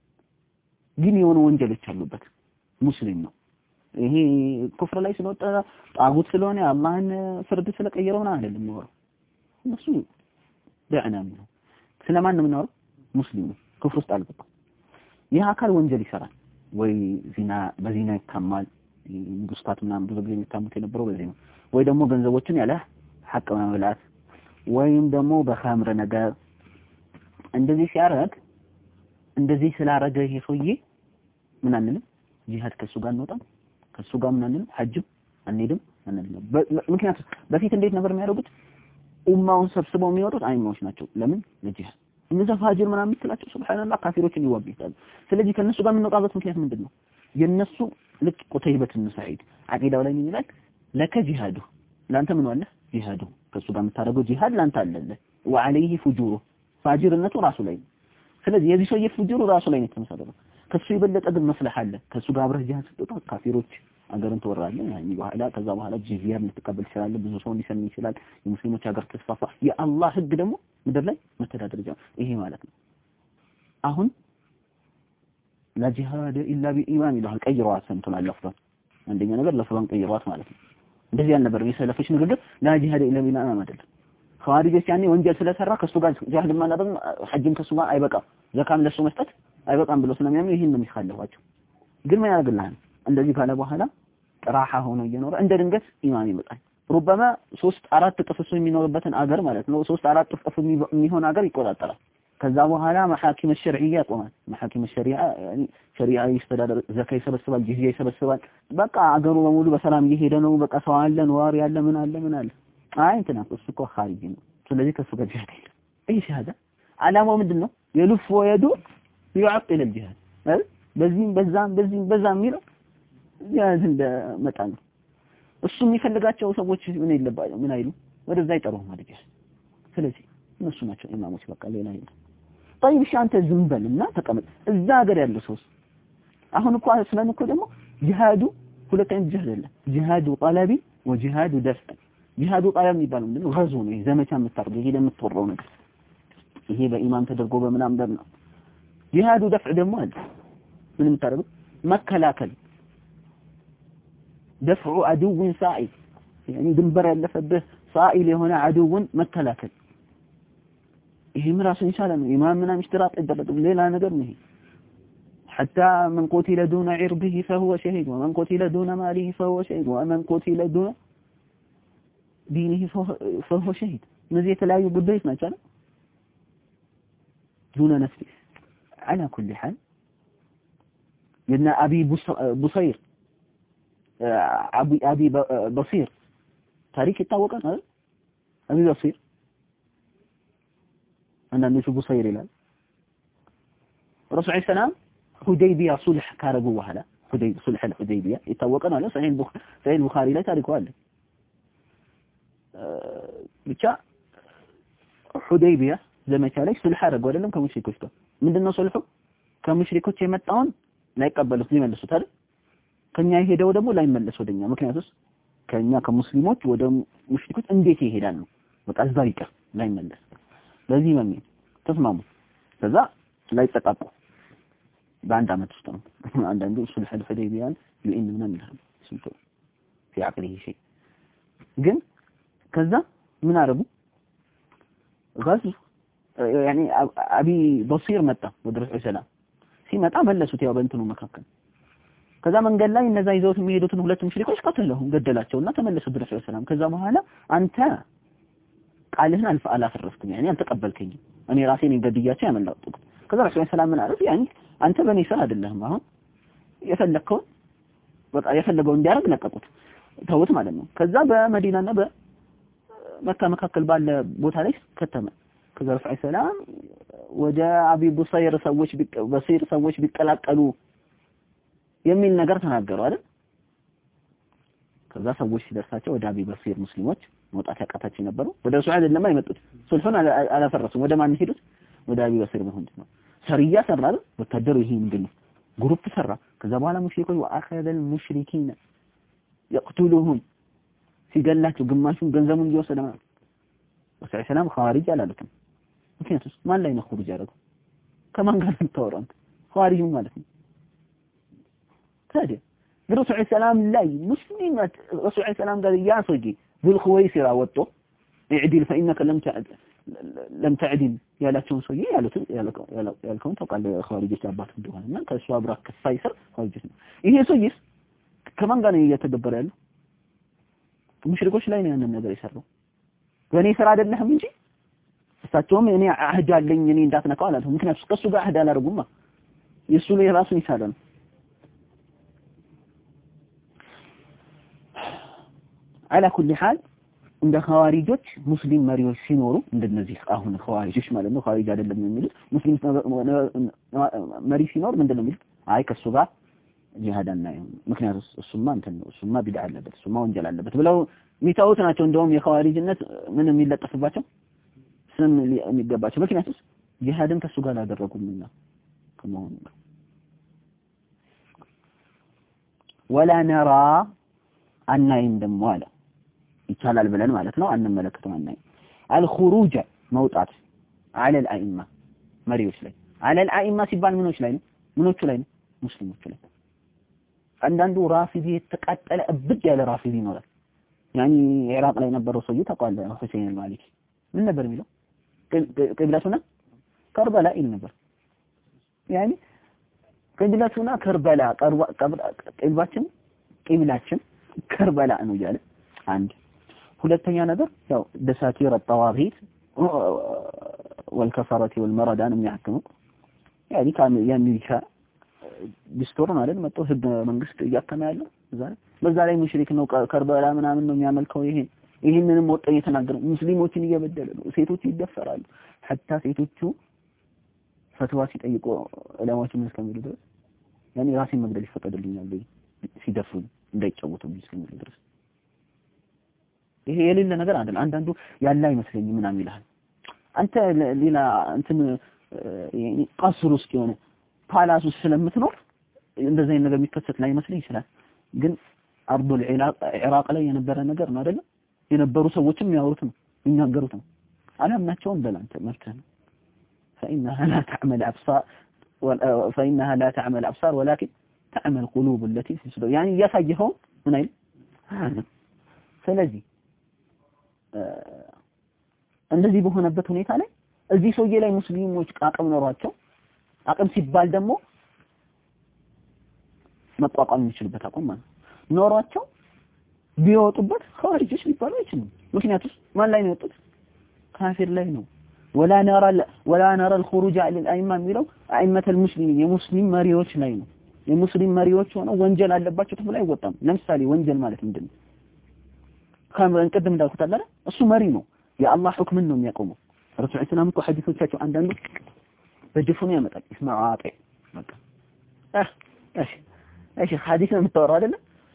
ግን የሆነ ወንጀሎች አሉበት ሙስሊም ነው ይሄ ኩፍር ላይ ስለወጣ ጣጉት ስለሆነ አላህን ፍርድ ስለቀየረውና አይደለም ነው እነሱ ደዕናም ነው ስለማን ነው የምናወራው ሙስሊም ኩፍር ውስጥ አልገባ ይህ አካል ወንጀል ይሰራል ወይ ዚና በዚና ይታማል ጉስታት ምናምን ብዙ ጊዜ የሚታሙት የነበረው በዚህ ነው ወይ ደግሞ ገንዘቦችን ያለ ሐቅ መብላት ወይም ደግሞ በኻምር ነገር እንደዚህ ሲያረግ እንደዚህ ስላረገ ይሄ ሰውዬ ምን አንልም ጂሃድ ከሱ ጋር እንወጣም ከሱ ጋር ምን አንልም ሐጅም አንሄድም አንልም ምክንያቱም በፊት እንዴት ነበር የሚያደርጉት ኡማውን ሰብስበው የሚወጡት አይሞች ናቸው ለምን ለጂሃድ እነዛ ፋጅር ምናምን ትላቸው ሱብሃንአላህ ካፊሮችን ይወብይታል ስለዚህ ከነሱ ጋር የምንወጣበት ምክንያት ምንድነው የነሱ ልክ ቁተይበት ኢብኑ ሰዒድ አቂዳው ላይ ምን ይላል ለከ ጂሃዱ ላንተ ምን አለ ጂሃዱ ከሱ ጋር የምታደርገው ጂሃድ ላንተ አለለ ወአለይሂ ፉጁሩ ፋጅርነቱ ራሱ ላይ ስለዚህ የዚህ ሰው የፉጁሩ ራሱ ላይ ነው የተመሰረተው ከሱ የበለጠ ግን መስለህ አለ ከሱ ጋር አብረህ ጂሃድ ስትወጣ ካፊሮች አገርን ተወራለህ ያኒ በኋላ ከዛ በኋላ ጂዚያ ልትቀበል ይችላል ብዙ ሰው ሊሰም ይችላል የሙስሊሞች ሀገር ተስፋፋ የአላህ ህግ ደግሞ ምድር ላይ መተዳደር ጀመረ ይሄ ማለት ነው አሁን لا جهاد الا بالايمان ይላል ቀይሯት ሰምተናል ለፍቷት አንደኛ ነገር ለፍቷን ቀይሯት ማለት ነው እንደዚህ ያልነበር የሰለፎች ንግግር لا جهاد الا بالإيمان አይደለም ኻሪጆች ያኔ ወንጀል ስለሰራ ከሱ ጋር ጂሃድ ማናደም ሐጅም ከሱ ጋር አይበቃም ዘካም ለሱ መስጠት አይበቃም ብሎ ስለሚያምኑ ይሄን ነው የሚخالፏቸው ግን ምን ያደርግልሃል እንደዚህ ካለ በኋላ ጥራሃ ሆኖ እየኖረ እንደ ድንገት ኢማም ይመጣል ربما 3-4 ጥፍ እሱ የሚኖርበትን አገር ማለት ነው 3-4 ጥፍ የሚሆን አገር ይቆጣጠራል ከዛ በኋላ መሐኪም ሸርዒያ ቆማል መሐኪም ሸሪዓ يعني ሸሪዓ ይስተዳደር ዘካ ይሰበስባል ጂዚያ ይሰበስባል በቃ አገሩ በሙሉ በሰላም እየሄደ ነው በቃ ሰው አለ ነዋሪ ያለ ምን አለ አይ እንትና እሱ እኮ ኻሪጂ ነው ስለዚህ ከሱ ጋር ጂሃድ አይደለም ايش هذا ዓላማው ምንድነው የሉፍ ወየዱ يعطل الجهاد በዛም የሚለው ያዝ እንደ መጣ ነው እሱ የሚፈልጋቸው ሰዎች ምን ይለባቸው ምን አይሉ ወደዛ ይጠሩህ ማለት ነው ስለዚህ እነሱ ናቸው ኢማሞች በቃ ሌላ ይሄ طيب እሺ አንተ ዝም በልና ተቀመጥ እዛ ሀገር ያለው ሰው አሁን እኮ አስለን እኮ ደግሞ ጂሃዱ ሁለት አይነት ጂሃድ አለ ጂሃዱ ጠለቢ ወጂሃዱ ደፍዕ ጂሃዱ ጠለብ የሚባለው ምንድነው ጋዙ ነው ዘመቻ የምታርገው ይሄ ለምትወራው ነገር ይሄ በኢማም ተደርጎ በመናም ነው ጂሃዱ ደፍዕ ደግሞ አለ ምን የምታረገው መከላከል دفع عدو صائل يعني ድንበር ያለፈበት صائل የሆነ عدوን መከላከል ይሄ ራሱ ይቻላል ኢማምና ምሽትራጥ ይደረግ ሌላ ነገር ነው حتى من قتل دون عرضه فهو شهيد ومن قتل دون ماله فهو شهيد ومن قتل دون دينه فهو شهيد እነዚህ የተለያዩ ጉዳዮች ናቸው دون نفسه على كل حال ان ابي بصير ابي بصير تاريخ يتاوقن አይደል ابي بصير أنا نشوف بصير لا رسول الله سلام حديبية صلح كارجو وهلا صلح الحديبية يتوقعنا على صحيح البخاري لا تاريخ ولا بتاع حديبية زي ما قال لك صلح رجو ولا لم كمشركوش من دون صلحه كمشركوش يمتعون لا يقبلوا زي ما لسه ترى كان يهدوا دمو لا يملسوا دنيا ممكن أساس ከኛ ከሙስሊሞች ወደ ሙሽሪኮች እንዴት ይሄዳል ነው በቃ እዛው ይቀር ላይመለስ ለዚህ ነው ተስማሙ ከዛ ላይ ተጣጣቁ በአንድ አመት ውስጥ ነው አንዳንዱ ሱልህ አልሁደይቢያን ዩኤን ምናምን ይላል ስንቱ في عقله شيء ግን ከዛ ምን አረጉ ጋዝ يعني አቢ በሲር መጣ ወደ ረሱል ሰላም ሲመጣ መለሱት ያው በእንትኑ መካከል ከዛ መንገድ ላይ እነዛ ይዘውት የሚሄዱትን ሁለት ሙሽሪኮች ቀተለው ገደላቸውና ተመለሱ ወደ ረሱል ሰላም ከዛ በኋላ አንተ ቃልህን አላፈረስክም يعني አልተቀበልከኝ እኔ ራሴን ገድያቸው ያመለጥኩት ከዛ ረሱል ሰላም ምን አሉት يعني አንተ በኔ ስራ አይደለህም አሁን የፈለከው በቃ የፈለገው እንዲያርግ ለቀቁት ተውት ማለት ነው ከዛ በመዲናና በመካ መካከል ባለ ቦታ ላይ ከተመ ከዛ ረሱል ሰላም ወደ አቢ ቡሰይር ሰዎች ቢቀላቀሉ የሚል ነገር ተናገሩ አይደል ከዛ ሰዎች ሲደርሳቸው ወደ አቢ በሲር ሙስሊሞች መውጣት ያቃታቸው ነበሩ ወደ ረሱል አይደለም አይመጡት ሱልሁን አላፈረሱም ወደ ማን ሄዱት ወደ አቢ በሲር መሆንት ነው ሰርያ ሰራል ወታደሩ ይሄ ምንድነው ግሩፕ ሰራ ከዛ በኋላ ሙሽሪኮች ወአخذ المشركين يقتلهم ሲገላቸው ግማሹን ገንዘቡን እየወሰደ ማለት ረሱል ሰላም ኻሪጅ አላሉትም ምክንያቱም ማን ላይ ነው ኹሩጅ ያደረገው ከማን ጋር ተወራን ኻሪጅ ማለት ነው ታዲያ ረሱል ሰላም ላይ ሙስሊማት ረሱል ሰላም ጋር ያሰጂ ذوالخويصر ወጥቶ اعدل فانك لم تعدل ያላቸውን ሰውዬ ያልከውን ተቃለ ኻሪጆች አባት እንደሆነና ከሱ አብራክ ከፋይሰር ኻሪጆች ነው ይሄ ሰውዬስ ከማን ጋር ነው እየተገበረ ያለው ሙሽሪኮች ላይ ነው ያንን ነገር የሰራው በእኔ ስራ አይደለም እንጂ እሳቸውም እኔ አህድ አለኝ እኔ እንዳትነካው አላለም ምክንያቱም ከሱ ጋር አህድ አላደረጉማ የሱ ላይ ራሱን ይሳላል على كل حال እንደ ኻሪጆች ሙስሊም መሪዎች ሲኖሩ እንደነዚህ አሁን ኻሪጆች ማለት ነው ኻሪጅ አይደለም የሚሉት ሙስሊም መሪ ሲኖር ምንድነው የሚሉት አይ ከሱ ጋር ጂሃዳና ምክንያቱም እሱማ እንትን ነው እሱማ ቢድዓ አለበት እሱማ ወንጀል አለበት ብለው ሚታውት ናቸው እንደውም የኻሪጅነት ምን የሚለጠፍባቸው ስም የሚገባቸው ምክንያቱም ጂሃድን ከሱ ጋር አላደረጉምና ከመሆኑ ولا نرى አናይም ደሞ አለ ይቻላል ብለን ማለት ነው አንመለከተው አናይም الخروج መውጣት على الائمه መሪዎች ላይ على الائمه ሲባል ምኖች ላይ ነው ምኖቹ ላይ ነው ሙስሊሞች ላይ አንዳንዱ ራፊዲ የተቃጠለ እብድ ያለ ራፊዲ ይኖራል يعني ኢራቅ ላይ ነበረው ሰውዬ ተቋለ ሁሴን አልማሊኪ ምን ነበር የሚለው ቅብላቱና ከርበላ ይል ነበር يعني ቅብላቱና ከርበላ ቅብላችን ከርበላ ነው ያለ አንድ ሁለተኛ ነገር ያው ደሳቲር الطواغيت والكفرة والمردان የሚያክሙ يعني ካም የሚካ ዲስቶር ማለት መጥቶ ህግ መንግስት እያከመ ያለው በዛ ላይ ሙሽሪክ ነው ከርበላ ምናምን ነው የሚያመልከው ይሄንንም ወጣ እየተናገረ ሙስሊሞችን እየበደለ ነው ሴቶች ይደፈራሉ hatta ሴቶቹ ፈትዋ ሲጠይቁ ዑለማዎችን እስከሚሉ ድረስ يعني ራሴን መግደል ይፈቀድልኛል ሲደፍሩ እንዳይጫወቱ እስከሚሉ ድረስ ይሄ የሌለ ነገር አይደል አንዳንዱ ያለ አይመስለኝም ምናምን ይላል አንተ ሌላ እንትን ቀስሩ ውስጥ የሆነ ፓላስ ውስጥ ስለምትኖር እንደዚህ አይነት ነገር የሚከሰት ላይ መስለኝ ይችላል ግን አርዱል ኢራቅ ላይ የነበረ ነገር ነው አይደል የነበሩ ሰዎችም ያወሩት ነው የሚናገሩት ነው አላምናቸውም በላንተ መፍተህ ነው فإنها لا تعمل أبصار ولكن تعمل قلوب التي في الصدور يعني يفجهوا من أين ስለዚህ እንደዚህ በሆነበት ሁኔታ ላይ እዚህ ሰውዬ ላይ ሙስሊሞች አቅም ኖሯቸው አቅም ሲባል ደግሞ መቋቋም የሚችሉበት አቅም ማለት ኖሯቸው ቢወጡበት ኻሪጆች ሊባሉ አይችሉም ምክንያቱም ማን ላይ ነው የወጡት ካፊር ላይ ነው ولا نرى الخروج على الائمه የሚለው ائمه المسلمين የሙስሊም መሪዎች ላይ ነው የሙስሊም መሪዎች ሆነው ወንጀል አለባቸው ተብሎ አይወጣም ለምሳሌ ወንጀል ማለት ምንድነው ካምራን ቀደም እንዳልኩት አይደል እሱ መሪ ነው የአላህ ሁክምን ነው የሚያቆመው ረሱል ሰላም እኮ ሐዲሶቻቸው አንዳንዱ በጅፉን ያመጣል እስማዑ አጤ በቃ እሺ ሐዲስ ነው የምታወራው አይደል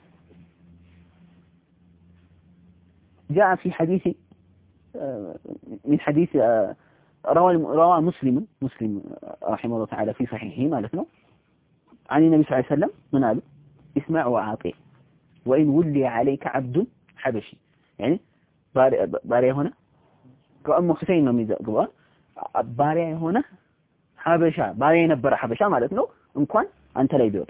جاء في حديث من حديث روى مسلم رحمه الله تعالى في صحيحه مالتنا عن النبي صلى الله عليه وسلم من قال اسمع وأطيع وإن ولي عليك عبد حبشي يعني باري هنا كأم حسين ነው የሚዘግበው ባሪያ የሆነ ሐበሻ ባሪያ የነበረ ሐበሻ ማለት ነው እንኳን አንተ ላይ ቢወጣ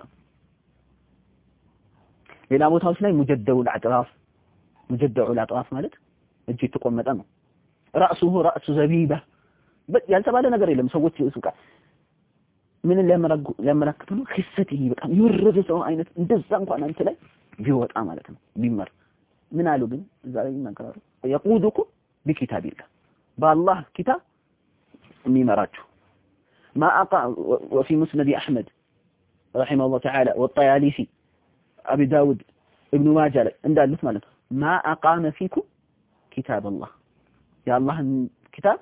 ሌላ ቦታዎች ላይ ሙጀደውል አጥራፍ ማለት እጅ ተቆመጠ ነው ራሱ ዘቢባ ያልተባለ ነገር የለም ሰዎች ሱቃ ምን ለመረከቱ ነው ክስተት በጣም ይወረደ ሰው አይነት እንደዛ እንኳን አንተ ላይ ቢወጣ ማለት ነው ቢመር ምን አሉ ግን እዛ ላይ ይናገራሉ يقودكم بكتاب الله بالله كتاب ميمراችሁ ما أقع وفي مسند أحمد رحمه الله تعالى والطيالسي أبي داود ابن ماجه እንዳሉት ማለት ነው ما أقام فيكم كتاب الله يا الله كتاب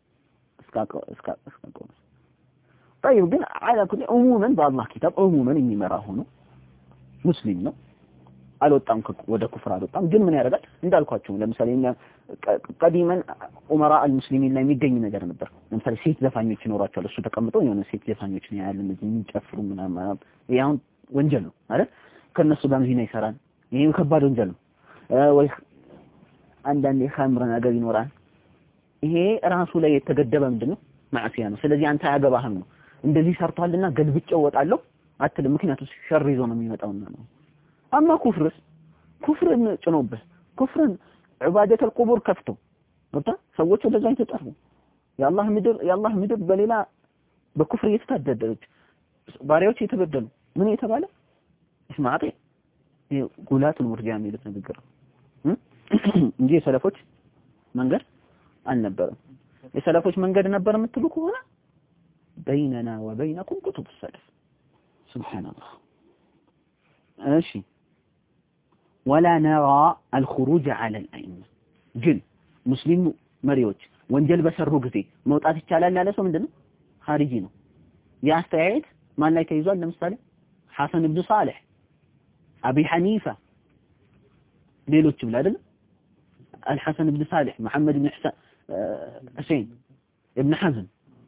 اسكاكو طيب ግን على كل عموما بالله كتاب عموما የሚመራ ሆኖ ሙስሊም ነው አልወጣም ወደ ኩፍር አልወጣም ግን ምን ያደርጋል እንዳልኳችሁ ለምሳሌ ቀዲመን ዑመራ አልሙስሊሚን ላይ የሚገኝ ነገር ነበር ለምሳሌ ሴት ዘፋኞች ይኖራቸዋል እሱ ተቀምጦ የሆነ ሴት ዘፋኞች ነው ያለ እንደዚህ የሚጨፍሩ ምናምን ያው ወንጀል ነው አይደል ከነሱ ጋር ዚና ይሰራል ይሄ ከባድ ወንጀል ነው ወይ አንዳንዴ ኸምር ነገር ይኖራል ይሄ ራሱ ላይ የተገደበ ምንድነው ማዕሲያ ነው ስለዚህ አንተ ያገባህም ነው እንደዚህ ሰርቷልና ገልብጨው ወጣለሁ አትልም ምክንያቱም ሸር ይዞ ነው የሚመጣውና ነው አማ ኩፍርን ጭኖበት ኩፍርን ዒባደተ القبور ከፍቶ ወጣ ሰዎች ወደዛ ይተጣሩ የአላህ ምድር በሌላ በኩፍር እየተታደደች ባሪያዎች እየተበደሉ ምን የተባለ እስማዓቴ ጉላቱል ሙርጂያ የሚሉት ንግግር እንጂ የሰለፎች መንገድ አልነበረም የሰለፎች መንገድ ነበር የምትሉ ከሆነ بيننا وبينكم كتب السلف سبحان الله እሺ ولا نرى الخروج على الأئمة جن مسلم مريوች ወንጀል በሰሩ ጊዜ መውጣት ይቻላል ያለ ሰው ምንድነው ኻሪጂ ነው ያስተያየት ማን ላይ ተይዟል ለምሳሌ ሐሰን ኢብኑ ሷሊህ አቢ ሐኒፋ ሌሎች ብላ አይደል الحسن بن صالح محمد بن حسين ابن حزم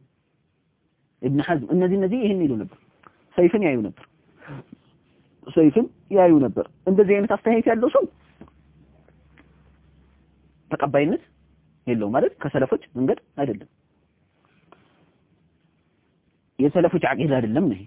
እነዚህ ይሄን ይሉ ነበር ሰይፍን ያዩ ነበር እንደዚህ አይነት አስተያየት ያለው ሰው ተቀባይነት የለውም ማለት ከሰለፎች መንገድ አይደለም የሰለፎች አቂዳ አይደለም ነው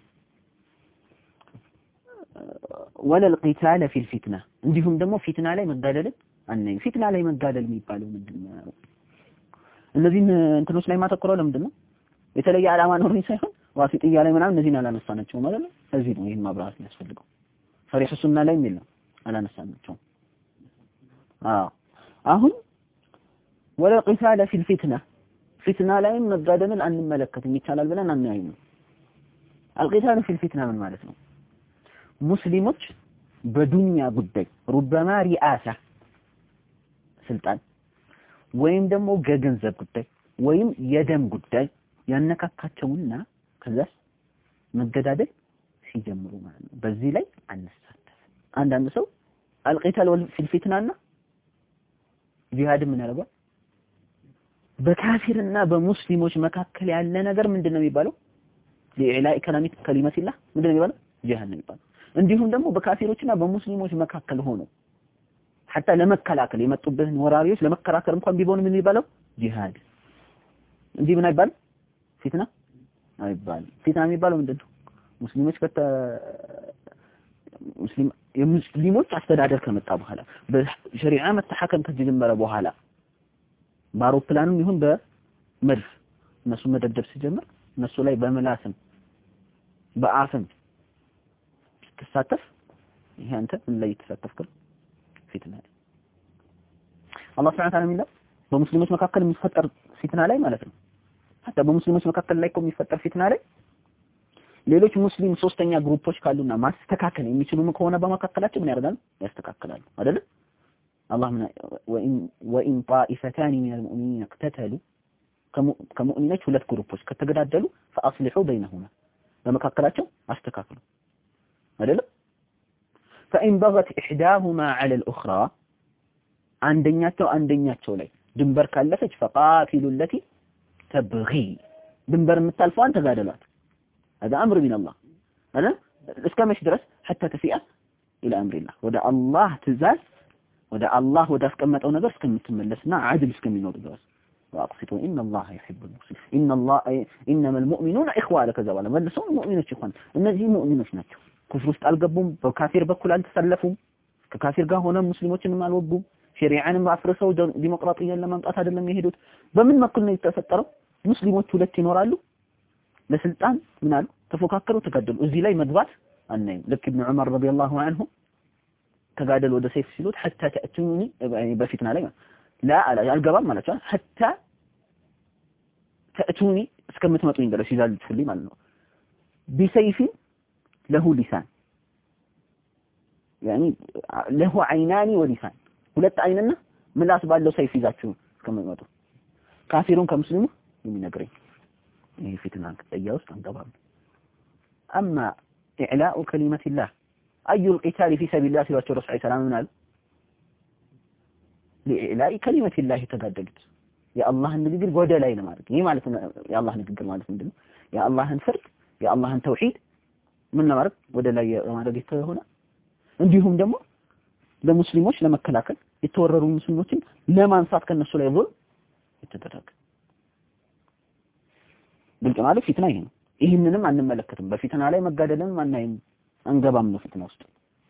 ولا القتال في الفتنه እንዲሁም ደግሞ ፊትና ላይ መጋደል አንነኝ ፊትና ላይ መጋደል የሚባለው ምንድነው እነዚህ እንትኖች ላይ ማተኮረው ለምንድነው የተለየ ዓላማ ኖርኝ ሳይሆን ዋሲጥያ ላይ ምናምን እነዚህን አላነሳናቸው ማለት ነው እዚህ ነው ይሄን ማብራራት የሚያስፈልገው ፈሪህ ሱና ላይ የሚለው አላነሳናቸው አሁን ወላ ቂታለ ፊል ፊትና ላይ መጋደልን አንመለከትም ይቻላል ብለን አናየው አልቂታሉ ፊል ፊትና ምን ማለት ነው ሙስሊሞች በዱንያ ጉዳይ ربما ሪአሳ ስልጣን ወይም ደግሞ ገንዘብ ጉዳይ ወይም የደም ጉዳይ ያነካካቸውና ከዛስ መገዳደል ሲጀምሩ ማለት ነው በዚህ ላይ አንሳተፍ አንዳንድ ሰው አልቂታል ፊል ፊትናና ጂሃድ ምን ያደርጋል በካፊርና በሙስሊሞች መካከል ያለ ነገር ምንድነው የሚባለው ለኢላኢ ከሊመቲላህ ምንድነው የሚባለው ጂሃድ ነው የሚባለው እንዲሁም ደግሞ በካፊሮችና በሙስሊሞች መካከል ሆኖ حتى ለመከላከል የመጡበትን ወራሪዎች ለመከራከር እንኳን ቢሆን ምን ይባላል ጂሃድ እንዲህ ምን አይባል ፊትና አይባል ፊትና የሚባለው ምንድነው ሙስሊሞች የሙስሊሞች አስተዳደር ከመጣ በኋላ በሸሪዓ መተሐከም ከጀመረ በኋላ ባሮፕላንም ይሁን በመድፍ እነሱ መደብደብ ሲጀምር እነሱ ላይ በመላስም በአፍም ተሳተፍ ይሄ አንተ ምን ላይ ተሳተፍከው ፊትና አላህ Subhanahu Wa Ta'ala የሚለው በሙስሊሞች መካከል የሚፈጠር ፊትና ላይ ማለት ነው hatta በሙስሊሞች መካከል ላይ የሚፈጠር ፊትና ላይ ሌሎች ሙስሊም ሶስተኛ ግሩፖች ካሉና ማስተካከል የሚችሉ ከሆነ በመካከላቸው ምን ያደርጋሉ ያስተካክላሉ አይደል አላህ ወኢን طائفتان من المؤمنين اقتتلوا ከሙእሚኖች ሁለት ግሩፖች ከተገዳደሉ فاصلحوا بينهما በመካከላቸው አስተካክሉ አይደል فإن بغت إحداهما على الأخرى አንደኛቸው ላይ ድንበር ካለፈች فقاتلوا التي تبغي ድንበር የምታልፈዋን ተጋደሏት هذا أمر من الله هذا እስከመሽ ድረስ حتى تفيء إلى أمر الله ወደ አላህ ትእዛዝ ወደ አላህ ወደ አስቀመጠው ነገር እስከምትመለስና አድል እስከሚኖር ድረስ واقسطوا ان الله يحب المقسطين ان الله انما المؤمنون اخوه ከዛ በኋላ መልሰው ሙእሚኖች ይሆን እነዚህ ሙእሚኖች ናቸው ኩፍር ውስጥ አልገቡም በካፊር በኩል አልተሰለፉም ከካፊር ጋር ሆነ ሙስሊሞችንም አልወጉም ሸሪዓንም አፍርሰው ዲሞክራሲያን ለማምጣት አይደለም የሄዱት በምን መክል ነው የተፈጠረው ሙስሊሞች ሁለት ይኖራሉ ለስልጣን ምን አሉ ተፎካከሩ ተጋደሉ እዚህ ላይ መግባት አናይም ልክ ኢብኑ ዑመር ረዲየላሁ ዐንሁ ተጋደሉ ወደ ሰይፍ ሲሉት حتى تأتوني በፊትና ላይ لا አልገባም ማለት ነው حتى تأتوني እስከምትመጡኝ ድረስ ይዛልችልኝ ማለት ነው بسيف له لسان يعني له عينان ولسان ሁለት አይንና ምላስ ባለው ሰይፍ ይዛችሁ እስከምትመጡ ካፊሩን ከሙስሊሙ የሚነግረኝ ይሄ ፊትና ከጠያውስ አንገባም اما اعلاء كلمه الله اي القتال في سبيل الله ሲሏቸው ረሱል ሰለላሁ ዐለይሂ ወሰለም لإعلاء كلمة الله تجددت يا الله ንግግር ወደ ላይ ለማድረግ ይሄ ማለት የአላህ ንግግር ማለት ምንድነው የአላህን ፍርድ የአላህን ተውሂድ ምን ለማድረግ ወደ ላይ ለማድረግ የተሆነ እንዲሁም ደግሞ ለሙስሊሞች ለመከላከል የተወረሩ ሙስሊሞችን ለማንሳት ከነሱ ላይ ዙል የተደረገ ግልጽ ማለት ፊትና ይሄ ነው ይሄንንም አንመለከትም በፊትና ላይ መጋደልን ማናይም አንገባም ነው ፊትና ውስጥ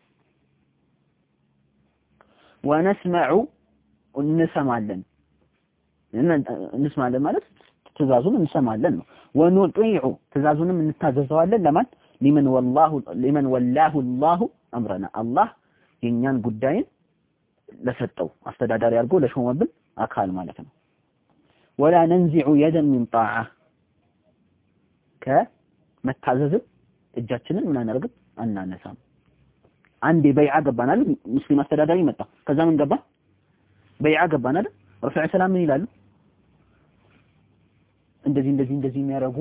ونسمع እንሰማለን እንሰማለን ማለት ትእዛዙን እንሰማለን ነው ወንطيع ትእዛዙንም እንታዘዘዋለን ለማን لمن والله الله امرنا الله የኛን ጉዳይን ለሰጠው አስተዳዳሪ አድርጎ ለሾመብን አካል ማለት ነው ولا ننزع يدا من طاعه ከመታዘዝ እጃችንን ምን አናደርግም አናነሳም አንዴ በይዓ ገባናል ሙስሊም አስተዳዳሪ መጣ ከዛ ምን ገባ በይዓ ገባናል ረሱል ሰላም ምን ይላሉ እንደዚህ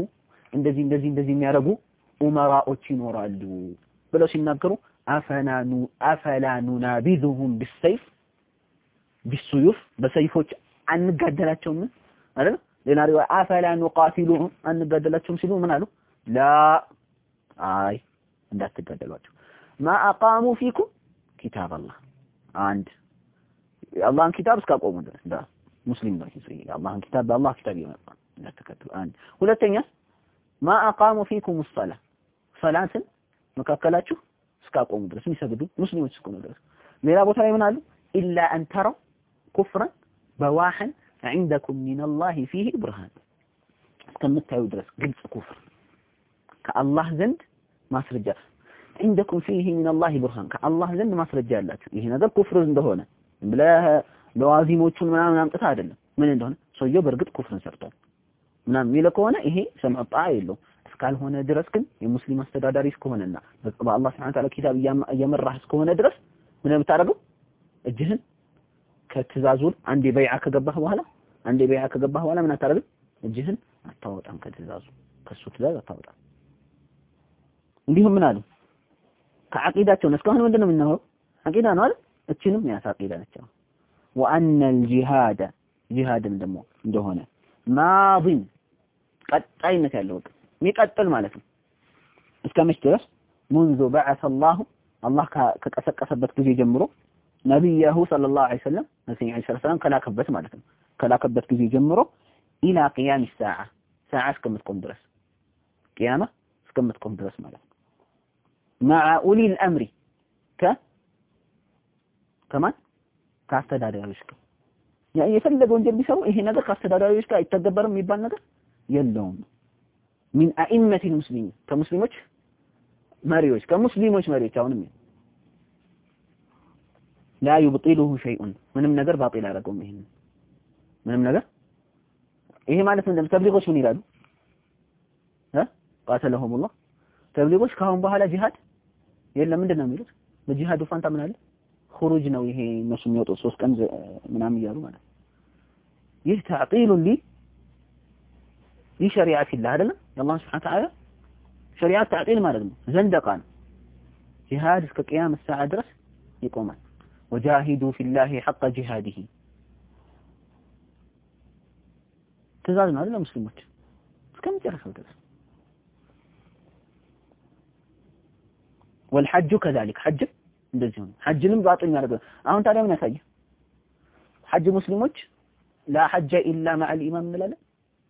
የሚያረጉ ኡመራዎች ይኖራሉ ብለው ሲናገሩ አፈላ ኑናቢዙሁም بالسيف بالسيوف በሰይፎች አንጋደላቸውም አይደል ሌላ ሪዋ አፈላ ኑቃቲሉሁም አንጋደላቸውም ሲሉ ምን አሉ ላ አይ እንዳትጋደሏቸው ما اقاموا فيكم كتاب الله አንድ የአላህን ኪታብ እስካቆሙ ድረስ ዳ ሙስሊም ነው ይሄ የአላህን ኪታብ በአላህ ኪታብ ይመጣል እንዳትከተሉ አንድ ሁለተኛ ما اقاموا فيكم الصلاه ሰላትን መካከላችሁ እስካቆሙ ድረስ የሚሰግዱ ሙስሊሞች እስከሆኑ ድረስ ሌላ ቦታ ላይ ምን አሉ الا ان تروا كفرا بواحا عندكم من الله فيه برهان እስከምታዩ ድረስ ግልጽ ኩፍር ከአላህ ዘንድ ማስረጃ عندكم فيه من الله برهان ከአላህ ዘንድ ማስረጃ ያላችሁ ይሄ ነገር ኩፍር እንደሆነ ለዋዚሞቹን ምናምን አምጥታ አይደለም ምን እንደሆነ ሰውየው በርግጥ ኩፍርን ሰርቷል ምናምን የሚለው ከሆነ ይሄ ሰምጣ የለው እስካልሆነ ድረስ ግን የሙስሊም አስተዳዳሪ እስከሆነና በአላህ Subhanahu Wa Ta'ala ኪታብ እየመራህ እስከሆነ ድረስ ምን የምታደርገው እጅህን ከትእዛዙን አንዴ በይዓ ከገባህ በኋላ ምን አታደርግም እጅህን አታወጣም ከትእዛዙ ከሱ ትእዛዝ አታወጣም እንዲሁም ምን አሉ ከአቂዳቸው እስካሁን ምንድነው የምናወራው አቂዳ ነው አይደል እቺንም ያሳቂዳ ነች وان الجهاد ጂሃድም ደግሞ እንደሆነ ማዲን ቀጣይነት ያለው የሚቀጥል ማለት ነው እስከመቼ ድረስ منذ بعث الله ከቀሰቀሰበት ጊዜ ጀምሮ ነብዩ ሰለላሁ ዐለይሂ ወሰለም ነብዩ ሰለላሁ ከላከበት ማለት ነው ከላከበት ጊዜ ጀምሮ الى قيام الساعه ساعه እስከምትቆም ድረስ ቂያማ እስከምትቆም ድረስ ማለት ነው مع اولي الامر كمان ካስተዳዳሪዎች ጋር የፈለገው ወንጀል ቢሰሩ ይሄ ነገር ካስተዳዳሪዎች ጋር አይተገበርም የሚባል ነገር የለውም من ائمه المسلمين ከሙስሊሞች መሪዎች አሁንም لا يبطله شيء ምንም ነገር ባጢል አያደርገውም ምንም ነገር ይሄ ማለት ምንድነው ተብሊጎች ምን ይላሉ قاتلهم الله ተብሊጎች ካሁን በኋላ ጂሃድ የለም ምንድነው የሚሉት በጂሃዱ ፋንታ ምን አለ خروج ነው ይሄ እነሱ የሚወጣው 3 ቀን ምናምን ይያሉ ማለት ይህ تعطيل لشريعه الله አይደለም የአላህ Subhanahu Wa Ta'ala ሸሪዓ تعطيل ማለት ነው ዘንደቃ ነው ጂሃድ እስከ ቂያም الساعه ድረስ ይቆማል وجاهدوا في الله حق جهاده ትእዛዝ ነው አይደል ሙስሊሞች እስከመጨረሻው ድረስ والحج كذلك حج እንደዚህ ነው ሐጅንም ባጥኝ ያደርጋል አሁን ታዲያ ምን ያሳየ ሐጅ ሙስሊሞች ላ ሐጀ ኢላ መዐል ኢማም እንላለን።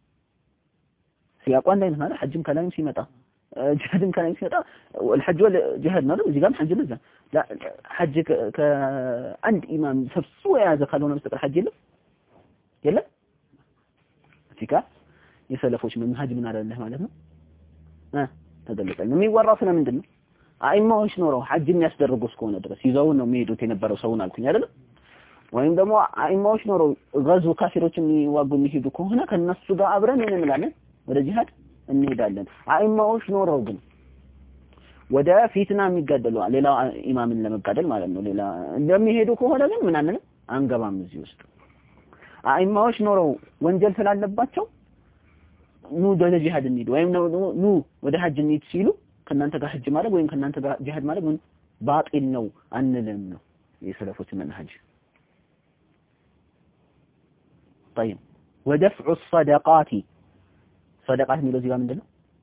ሲያቋ እንዳይነት ማለት ሐጅም ከላይም ሲመጣ ጂሃድም ከላይም ሲመጣ الحج والجهاد ነው እዚህ ጋርም ሐጅ ለዛ ላ ሐጅ ከአንድ ኢማም ሰብስቦ የያዘ ካልሆነ በስተቀር ሐጅ የለም እዚጋ የሰለፎች መንሃጅ ምን አለልህ ማለት ነው ተደለቀ የሚወራው ስለምንድን ነው አይማዎች ኖረው ሐጅ የሚያስደርጉ እስከሆነ ድረስ ይዘው ነው የሚሄዱት የነበረው ሰውን አልኩኝ አይደል ወይም ደግሞ አይማዎች ኖረው ገዙ ካፊሮችን የሚዋጉ የሚሄዱ ከሆነ ከነሱ ጋር አብረን እንላለን ወደ ጂሃድ እንሄዳለን አይማዎች ኖረው ግን ወደ ፊትና የሚጋደሉ ሌላ ኢማምን ለመጋደል ማለት ነው ሌላ እንደሚሄዱ ከሆነ ግን ምን አንልም አንገባም እዚህ ውስጥ አይማዎች ኖረው ወንጀል ስላለባቸው ኑ ወደ ጂሃድ እንሂድ ወይም ኑ ወደ ሐጅ እንሂድ ሲሉ ከናንተ ጋር ሐጅ ማለት ወይም ከናንተ ጋር ጂሃድ ማለት ምን ባጢል ነው አንልም ነው የሰለፎች መንሃጅ طيب ودفع الصدقات صدقات የሚለው እዚህ ጋር ምንድነው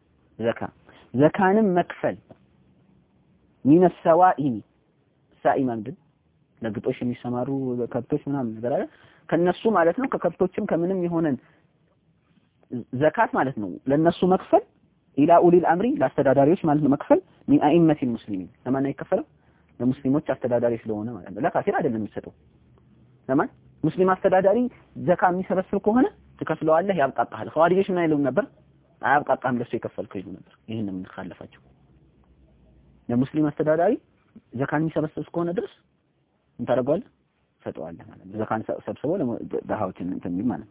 ዘካንም መክፈል من السوائم ሳኢማ ምንድን ለግጦሽ የሚሰማሩ ከብቶች ምናምን ነገር አይደል ከነሱ ማለት ነው ከከብቶችም ከምንም የሆነን ዘካት ማለት ነው ለነሱ መክፈል ኢላ ኡሊል አምሪ ለአስተዳዳሪዎች ማለት ነው መክፈል من ائمه المسلمين ለማን አይከፈለው ለሙስሊሞች አስተዳዳሪ ስለሆነ ማለት ነው ለካፊር አይደለም የሚሰጠው ለማን ሙስሊም አስተዳዳሪ ዘካ የሚሰበስብ ከሆነ ትከፍለዋለህ ያብቃቃሃል ኸዋሪጆች ምን አይሉም ነበር አያብቃቃም ለሱ የከፈልከው ይሉ ነበር ይሄንን እንخالፋቸው ለሙስሊም አስተዳዳሪ ዘካን የሚሰበስብ ከሆነ ድረስ እንታረጋለህ ሰጠዋለህ ማለት ነው ዘካን ሰብስቦ ለዳሃዎችን እንትን የሚል ማለት ነው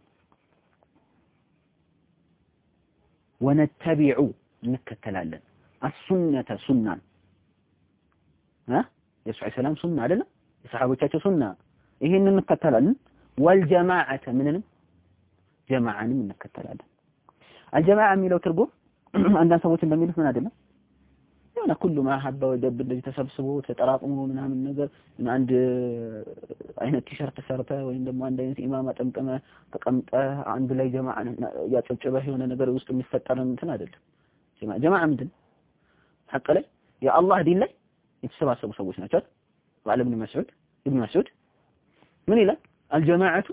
ወነተቢዑ እንከተላለን السنه ሱናን የሱዓ ሰላም ሱና አይደለ የሰሃቦቻቸው ሱና ይሄንን እንከተላለን والجماعه ምንንም ጀማዓንም እንከተላለን الجماعه የሚለው ትርጉም አንዳንድ ሰዎች እንደሚሉት ምን አይደለም ያና ሁሉ ማሐባ ወደብ እንደዚህ ተሰብስቦ ተጠራቅሞ ምናምን ነገር አንድ አይነት ቲሸርት ሰርተ ወይም ደግሞ አንድ አይነት ኢማም አጠምጠመ ተቀምጠ አንድ ላይ ጀማዓ ያጨብጨበ የሆነ ነገር ውስጥ የሚፈጠር እንትን አይደለም ጀማዓ ምንድን ሐቅ ላይ የአላህ ዲን ላይ የተሰባሰቡ ሰዎች ናቸው ወአለ ኢብኑ መስዑድ ምን ይላል الجماعه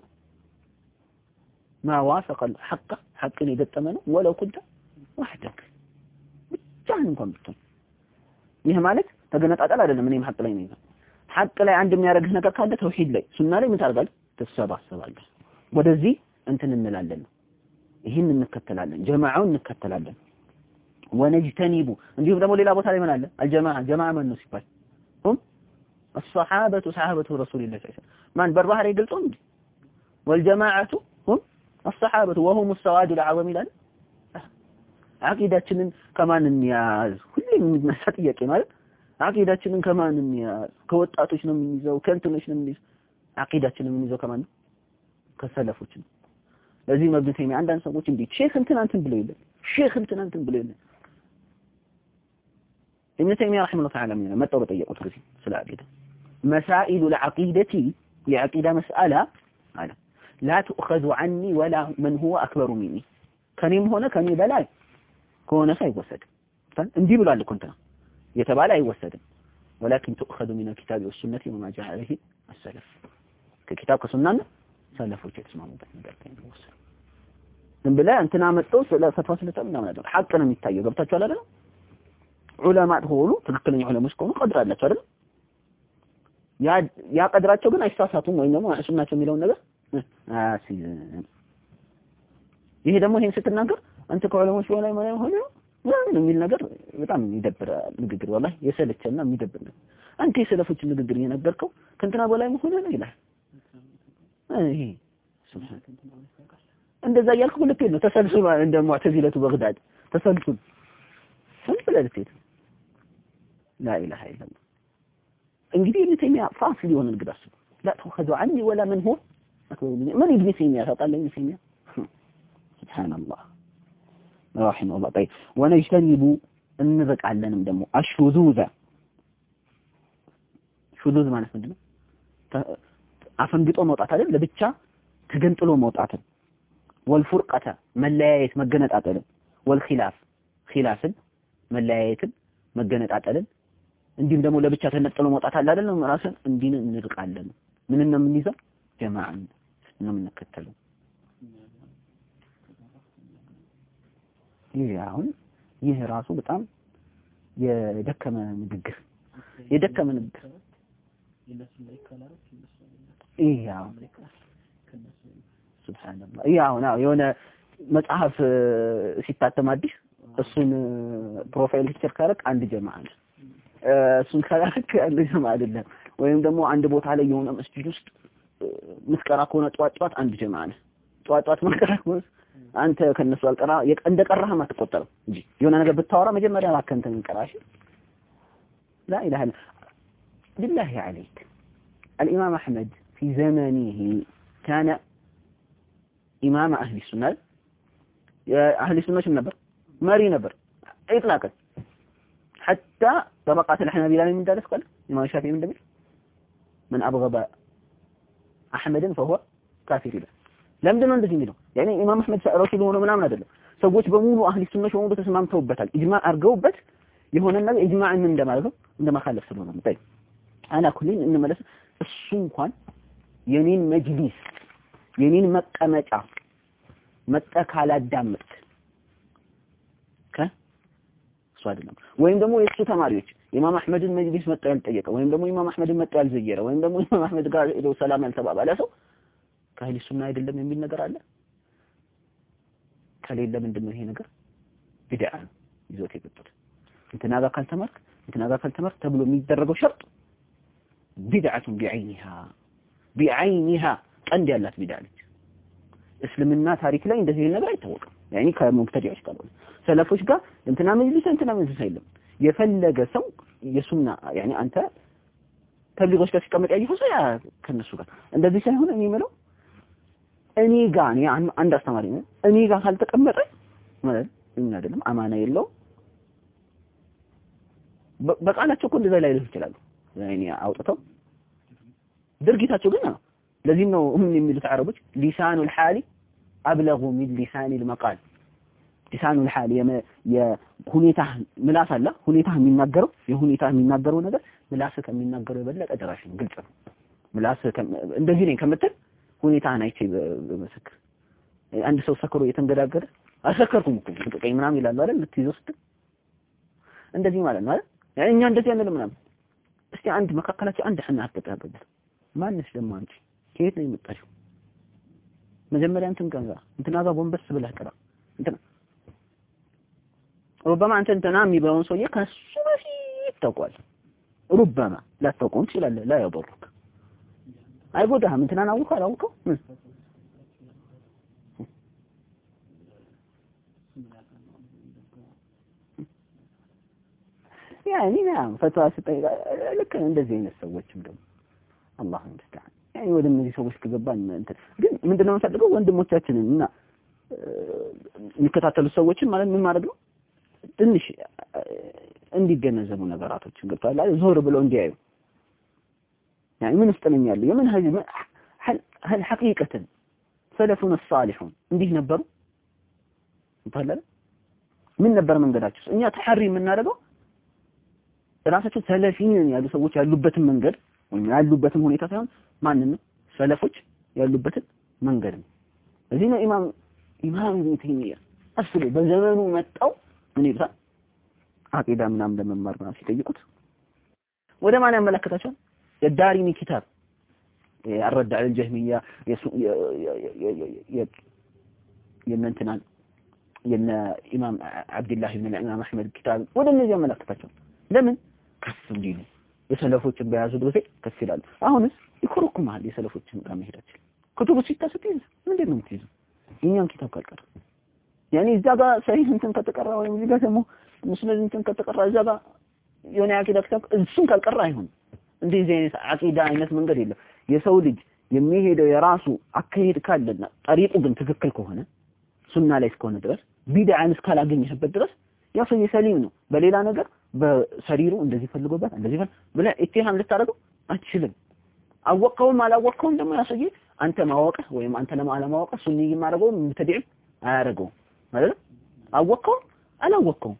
ما وافق الحق حقን የገጠመ ነው ወለው ኩንተ وحدك ብቻህን እንኳን ብትሆን ይሄ ማለት ተገነጣጣል አይደለም እኔም ሐቅ ላይ ነኝ ሐቅ ላይ አንድ የሚያረግህ ነገር ካለ ተውሂድ ላይ ሱና ላይ ምን ታርጋለህ ተሰባሰባለህ ወደዚህ እንትን እንላለን ይሄን እንከተላለን ጀማዓውን እንከተላለን ወነጅተኒቡ እንዲሁም ደግሞ ሌላ ቦታ ላይ ምን አለ الجماعه ማን ነው ሲባል الصحابه صحابه رسول الله صلى الله عليه وسلم ማን በርባህር ይገልጹ እንዴ والجماعه هم الصحابه وهم السواد العظيم ይላል አቂዳችንን ከማን እንያዝ ሁሌም የሚነሳ ጥያቄ ማለት አቂዳችንን ከማን እንያዝ ከወጣቶች ነው የምንይዘው ከእንትኖች ነው የምንይዘው አቂዳችንን የምንይዘው ከማን ነው ከሰለፎች ነው ለዚህ መብት ነው አንዳንድ ሰዎች እንዴ ሼክ እንትን ብለው ይላል ሼክ እንትን ብለው ይላል ابن تيميه رحمه الله تعالى من መጣው በጠየቁት ጊዜ ስለ አቂዳ مسائل العقيده የአቂዳ መስአላ አለ لا تؤخذ عني ولا من هو اكبر مني ከኔም ሆነ ከኔ በላይ ከሆነ ሳይወሰድ እንዲህ ብሏል እኮ እንትና የተባለ አይወሰድም ولكن تؤخذ من الكتاب والسنه وما جاء عليه السلف ከኪታብ ከሱናና ሰለፎች የተስማሙበት ነገር ነው ዝም ብለህ እንትና መጥቶ ስለ ፈትዋ ስለተም ምናምን አይደል ሐቅ ነው የሚታየው ገብታችኋል አይደል ዑለማ ሆኑ ትክክለኛ ዑለሞች ከሆኑ ቀድር አላቸው አይደል ያ ቀድራቸው ግን አይሳሳቱም ወይ ደግሞ ሱናቸው የሚለው ነገር ይሄ ደግሞ ይሄን ስትናገር አንተ ከዑለሞች በላይ ማለት ሆነ ምን የሚል ነገር በጣም ይደብራል ንግግር والله የሰለቸና የሚደብር ነው አንተ የሰለፎች ንግግር እየነገርከው ከእንትና በላይ መሆን ነው ይላል ይሄ እንደዛ ያልኩ ልክ ነው ተሰልሱል እንደ ሙዕተዚለቱ በግዳድ ተሰልሱል ሰልሰለት لا اله الا الله እንግዲህ ابن تيميه فاصل يሆነ ንግዳስ لا تأخذوا عني ولا من هو من ابن تيميه فقال ابن تيميه سبحان الله رحمه الله طيب ونجتنب እንርቅ አለንም ደግሞ አሽዙዛ ሹዙዝ ማለት ምንድነው አፈንግጦ መውጣት አይደል ለብቻ ተገንጥሎ መውጣትን والفرقه መለያየት መገነጣጠልን والخلاف خلافን መለያየትን መገነጣጠልን እንዲሁም ደግሞ ለብቻ ተነጥሎ መውጣት አለ አይደል ራስን እንዲን እንርቃለን ምን ነው የምንይዘው ጀማዓን ነው የምንከተለው። ይህ ራሱ በጣም የደከመ ንግግር ያው ሱብሃንአላህ ያው የሆነ መጽሐፍ ሲታተም አዲስ እሱን ፕሮፋይል ፒክቸር ካረክ አንድ ጀማዓ ነው እሱን ካረክ አንድ ጀማዓ አይደለም ወይም ደግሞ አንድ ቦታ ላይ የሆነ መስጂድ ውስጥ መስቀራ ከሆነ ጧት አንድ ጀማዓ ነው ጧት መስቀራ ከሆነ አንተ ከነሱ አልቀራ እንደቀራህ ማትቆጠረው እንጂ የሆነ ነገር ብታወራ መጀመሪያ ማከንተን እንቀራሽ لا اله الا بالله عليك الامام احمد في زمانه كان امام اهل السنه يا اهل السنه شنو نبر ماري نبر اطلاقا حتى طبقات الحنابلة من ذلك قال الامام الشافعي من دمر من ابغض احمد فهو كافر له ለምንድነው እንደዚህ የሚለው يعني ኢማም አህመድ ረሱል ሆኖ ምናምን አይደለም ሰዎች በሙሉ አህሊ ሱነህ ሆኖ ተስማምተውበታል ኢጅማዕ አርገውበት የሆነ ነገር ኢጅማዕን እንደማለት ነው እንደማካለፍ ስለሆነ ነው አና ኩሊን እንመለስ እሱ እንኳን የኔን መጅሊስ የኔን መቀመጫ መጠካላ ዳምጥ እሱ አይደለም ወይም ደግሞ የሱ ተማሪዎች ኢማም አህመድን መጅሊስ መጣ ያልጠየቀ ወይም ደግሞ ኢማም አህመድን መጣ ያልዘየረ ወይም ደግሞ ኢማም አህመድ ጋር ሄዶ ሰላም ያልተባባለ ሰው ከአህሊ ሱና አይደለም የሚል ነገር አለ ከሌለ ምንድነው ይሄ ነገር ቢድዓ ነው ይዞት የመጣው እንትና ጋር ካልተማርክ ተብሎ የሚደረገው ሸርጥ ቢድዓቱን ቢዐይኒሃ ቀንድ ያላት ቢድዓ ነች እስልምና ታሪክ ላይ እንደዚህ ነገር አይታወቅም يعني ከሙብተዲዎች ጋር ሰለፎች ጋር እንትና መጅሊስ አይደለም የፈለገ ሰው የሱና يعني አንተ ተብሊጎች ጋር ሲቀመጥ ያየው ሰው ያ ከነሱ ጋር እንደዚህ ሳይሆን እኔ የምለው እኔ ጋር አንድ አስተማሪ ነው እኔ ጋር ካልተቀመጠ ማለት እኛ አይደለም አማና የለው በቃላቸው እኮ እንደዛ ላይ ይችላሉ يعني አውጥተው ድርጊታቸው ግን ነው ለዚህ ነው የሚሉት አረቦች ሊሳኑል ሐሊ አብለጉ ሚን ሊሳኒል መቃል ሊሳኑል ሐሊ የሁኔታ ምላስ አለ ሁኔታ የሚናገረው ነገር ምላስ ከሚናገረው የበለጠ ደራሽ ነው ግልጽ ነው ምላስ እንደዚህ ነኝ ከምትል ሁኔታን አይቼ በመስክር አንድ ሰው ሰክሮ እየተንገዳገደ አሰከርኩም እኮ ጥቅኝ ምናምን ይላል አይደል ልትይዘው ስትል እንደዚህ ማለት ነው አይደል እኛ እንደዚህ አይደለም ምናምን እስቲ አንድ መካከላችን አንድ ሐና አትተጣበብ ማንስ ደግሞ አንቺ ከየት ነው የመጣሽው መጀመሪያ እንትና ጋር ጎንበስ ብለህ ቀራ እንትና ربما እንትና የሚባውን ሰውዬ ከሱ በፊት ታውቋል ربما لا تقوم ትችላለህ لا يضرك አይጎዳህም እንትናን አውቀው يعني نعم فتوى سطيقة لكن እንደዚህ አይነት ሰዎችም ደግሞ አላህ ይመስገን يعني ወደ እነዚህ ሰዎች ከገባን እንትን ግን ምንድነው የምፈልገው ወንድሞቻችንን እና የሚከታተሉ ሰዎችን ማለት ምን ማድረግ ነው ትንሽ እንዲገነዘቡ ነገራቶችን ገብቷል አይደል ዞር ብለው እንዲያዩ يعني من استلم يمن هل حقيقة سلفنا الصالحون እንዲህ ነበሩ እንታለን ምን ነበር መንገዳቸው እኛ ተሐሪ የምናደርገው ራሳቸው ሰለፊን ያሉ ሰዎች ያሉበትን መንገድ ወይም ያሉበትን ሁኔታ ሳይሆን ማንንም ሰለፎች ያሉበትን መንገድ ነው እዚህ ነው ኢማም ኢብኑ ተይሚያ አስሉ በዘመኑ መጣው ምን ይብሳ አቂዳ ምናምን ለመማር ነው ሲጠይቁት ወደ ማን ያመለከታቸው የዳሪሚ ኪታብ الرد على الجهمية يمنتنا ين إمام عبد الله بن الإمام أحمد كتاب وده النجم ملكته لمن كسم دينه يسلفوت بيازو دوسي كسيلال አሁንስ ይኮርኩም አለ የሰለፎችን ጋር መሄዳች كتب 66 ምንድን ነው የምትይዘው የኛን ኪታብ ካልቀረ يعني እዛ ጋር ሰሂህ እንትን ከተቀራ ወይም እዚህ ጋር ደግሞ ሙስሊም እንትን ከተቀራ እዛ ጋር የሆነ አቂዳ ኪታብ እሱን ካልቀራ አይሆን እንደዚህ አይነት አቂዳ አይነት መንገድ የለም የሰው ልጅ የሚሄደው የራሱ አካሄድ ካለና ጠሪቁ ግን ትክክል ከሆነ ሱና ላይ እስከሆነ ድረስ ቢድዓን እስካላገኘበት ድረስ ያ ሰው ሰሊም ነው በሌላ ነገር በሰሪሩ እንደዚህ ፈልጎበት እንደዚህ ብለ ኢትሃም ልታረገው አትችልም አወቀውም አላወቀውም ደግሞ ያ ሰው አንተ ማወቅህ ወይም አንተ ለማለማወቅህ ሱንይ ማረገው ምትድዕ አያረገው ማለት አወቀው አላወቀው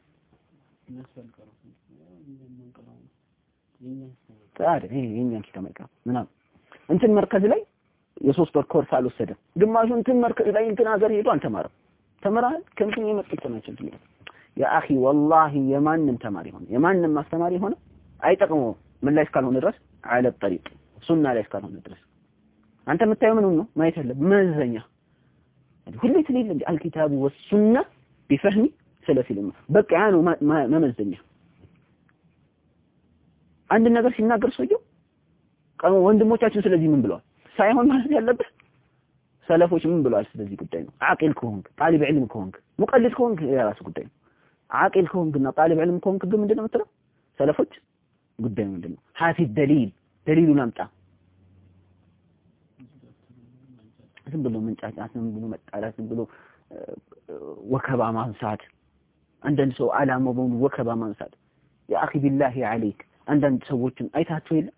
ታዲያ የኛን ኪታብ ማይቀር ምናምን እንትን መርከዝ ላይ የሶስት ወር ኮርስ አልወሰደም ግማሹን ትመርክ ላይ እንትና ሀገር ሄዶ አልተማረም ተመራል ከምክን የመጥቶ ናቸው ትልቅ ያ አኺ والله የማንም ተማሪ ሆነ የማንም ማስተማሪ ሆነ አይጠቅመው ምን ላይ እስካልሆነ ድረስ على الطريق ሱና ላይ እስካልሆነ ድረስ አንተ የምታየው ምን ነው ማየት አለ መዘኛ ሁሉ ትልል እንጂ الكتاب والسنه بفهم سلف الامه በቃ ያ ነው መመዘኛ አንድ ነገር ሲናገር ሰውየው ወንድሞቻችን ስለዚህ ምን ብለዋል ሳይሆን ማለት ያለበት ሰለፎች ምን ብለዋል ስለዚህ ጉዳይ ነው አቂል ከሆንክ ጣሊብ ዒልም ከሆንክ ሙቀልድ ከሆንክ የራሱ ጉዳይ ነው አቂል ከሆንክና ጣሊብ ዒልም ከሆንክ ግን ምንድነው የምትለው ሰለፎች ጉዳይ ምንድነው ሀፊ ደሊል ደሊሉን አምጣ ዝም ብሎ መንጫጫት ዝም ብሎ መጣላት ዝም ብሎ ወከባ ማንሳት አንዳንድ ሰው አላማው በሙሉ ወከባ ማንሳት ያ አኺ ቢላሂ አለይክ አንዳንድ ሰዎችን አይታቸው የለ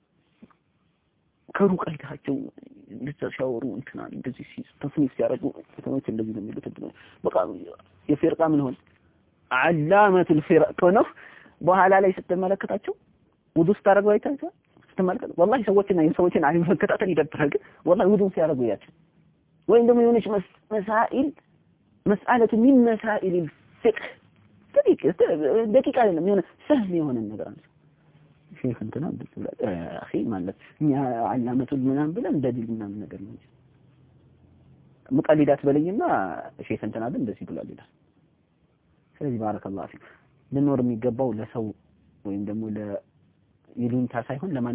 ከሩቅ አይታቸው ልትሻወሩ እንትና እንደዚህ ተፍኒፍ ሲያረጉ ተመች እንደዚህ ነው የሚሉት በቃ የፍርቃ ምን ሆነ علامه الفرق ነው በኋላ ላይ ስትመለከታቸው ውዱ ስታረጉ አይታቸው ስትመለከቱ والله ሰዎችን አይን መከታተል ይደብራል ግን والله ውዱ ሲያረጉ ያቸው ወይም ደግሞ የሆነች መሳኢል مساله من مسائل الفقه ደቂቃ አይደለም የሆነ ሰህል የሆነ ነገር አለ ሼክ እንትና ብትላ አኺ ማለት ኛ علامه ምናምን ብለን እንደዚህ ምናምን ነገር ነው ሙቀሊዳት በለኝና ሼክ እንትና እንደዚህ ብሏል ይላል ስለዚህ ባረከላሁ ፊክ ለኖር የሚገባው ለሰው ወይም ደግሞ ለይሉንታ ሳይሆን ለማን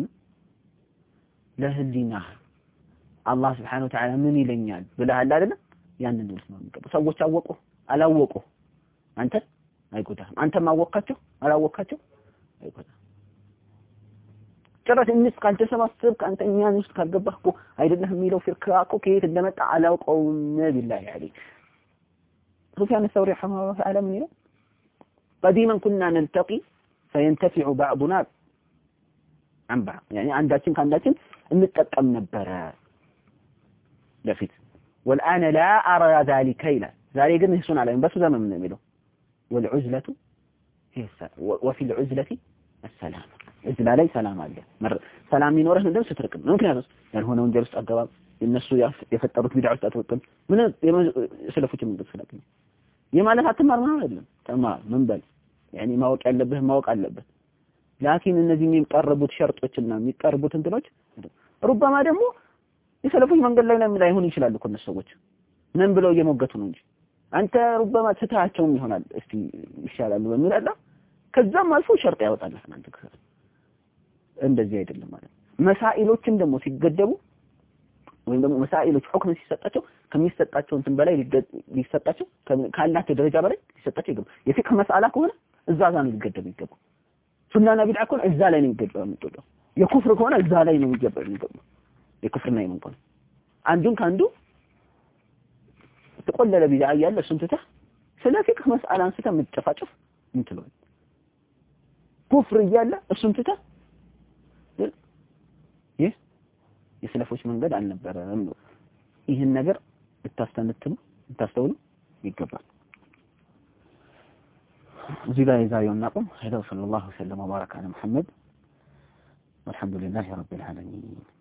ለህሊና አላህ Subhanahu Wa Ta'ala ምን ይለኛል ብለሃል አይደል ያንን ነው የሚገባው ሰዎች አወቁ አላወቁ አንተ አይጎዳም አንተ ማወቃቸው አላወቃቸው አይጎዳም ጭራሽ እንስ ካልተሰባሰብክ አንተ እኛን ውስጥ ካልገባህ እኮ አይደለም የሚለው ፍርካ እኮ ከየት እንደመጣ አላውቀውም ቢላሂ አለይክ ሱፊያን الثوري رحمه الله تعالى من يقول قديما كنا نلتقي فينتفع بعضنا عن بعض يعني عندنا كانداتين እንጠቀም ነበር ለፊት والان لا ارى ذلك الى ዛሬ ግን እሱን አላየም በሱ ዘመን ነው የሚለው والعزله هي وفي العزله السلام እዝላ ላይ ሰላም አለ ሰላም ይኖርህ እንደም ስትርቅ ነው ምክንያቱም ያልሆነ ወንጀል ውስጥ አገባብ እነሱ የፈጠሩት ቢድዓ ውስጥ አትወጥም ምን ስለፎች ምን ተሰለክ የማለት አትማር ማለት አይደለም ተማር ምን በል يعني ማወቅ ያለብህ ማወቅ አለበት ላኪን እነዚህ የሚቀርቡት ሸርጦችና የሚቀርቡት እንትኖች ሩባማ ደግሞ የሰለፎች መንገድ ላይ ላይሆን ይችላል እኮ እነሱ ሰዎች ምን ብለው እየሞገቱ ነው እንጂ አንተ ሩባማ ተታቸውም ይሆናል እስቲ ይሻላል በሚል አላ ከዛም አልፎ ሸርጥ ያወጣል አንተ እንደዚህ አይደለም ማለት መሳኢሎችን ደግሞ ሲገደቡ ወይም ደግሞ መሳኢሎች ሁክም ሲሰጣቸው ከሚሰጣቸው እንትን በላይ ሊሰጣቸው ካላቸው ደረጃ በላይ ሊሰጣቸው ይገባል የፊቅህ መስአላ ከሆነ እዛ ጋር ነው ሊገደቡ ይገባል ሱናና ቢድዓ ከሆነ እዛ ላይ ነው ይገደባል የሚጠጣው የኩፍር ከሆነ እዛ ላይ ነው ይገባል የኩፍርና የመንቆል አንዱን ካንዱ ተቆለለ ቢድዓ ያለ እሱን ትተህ ስለ ፊቅህ መስአላ አንስተህ የምትጨፋጨፍ እንትለው ኩፍር እያለ እሱን ትተህ የሰለፎች መንገድ አልነበረም ነው ይሄን ነገር ልታስተውሉ ይገባል እዚህ ላይ ዛሬውን እናቆም ሄደው ሰለላሁ ዐለይሂ ወሰለም ወባረከ አለ መሐመድ والحمد لله رب العالمين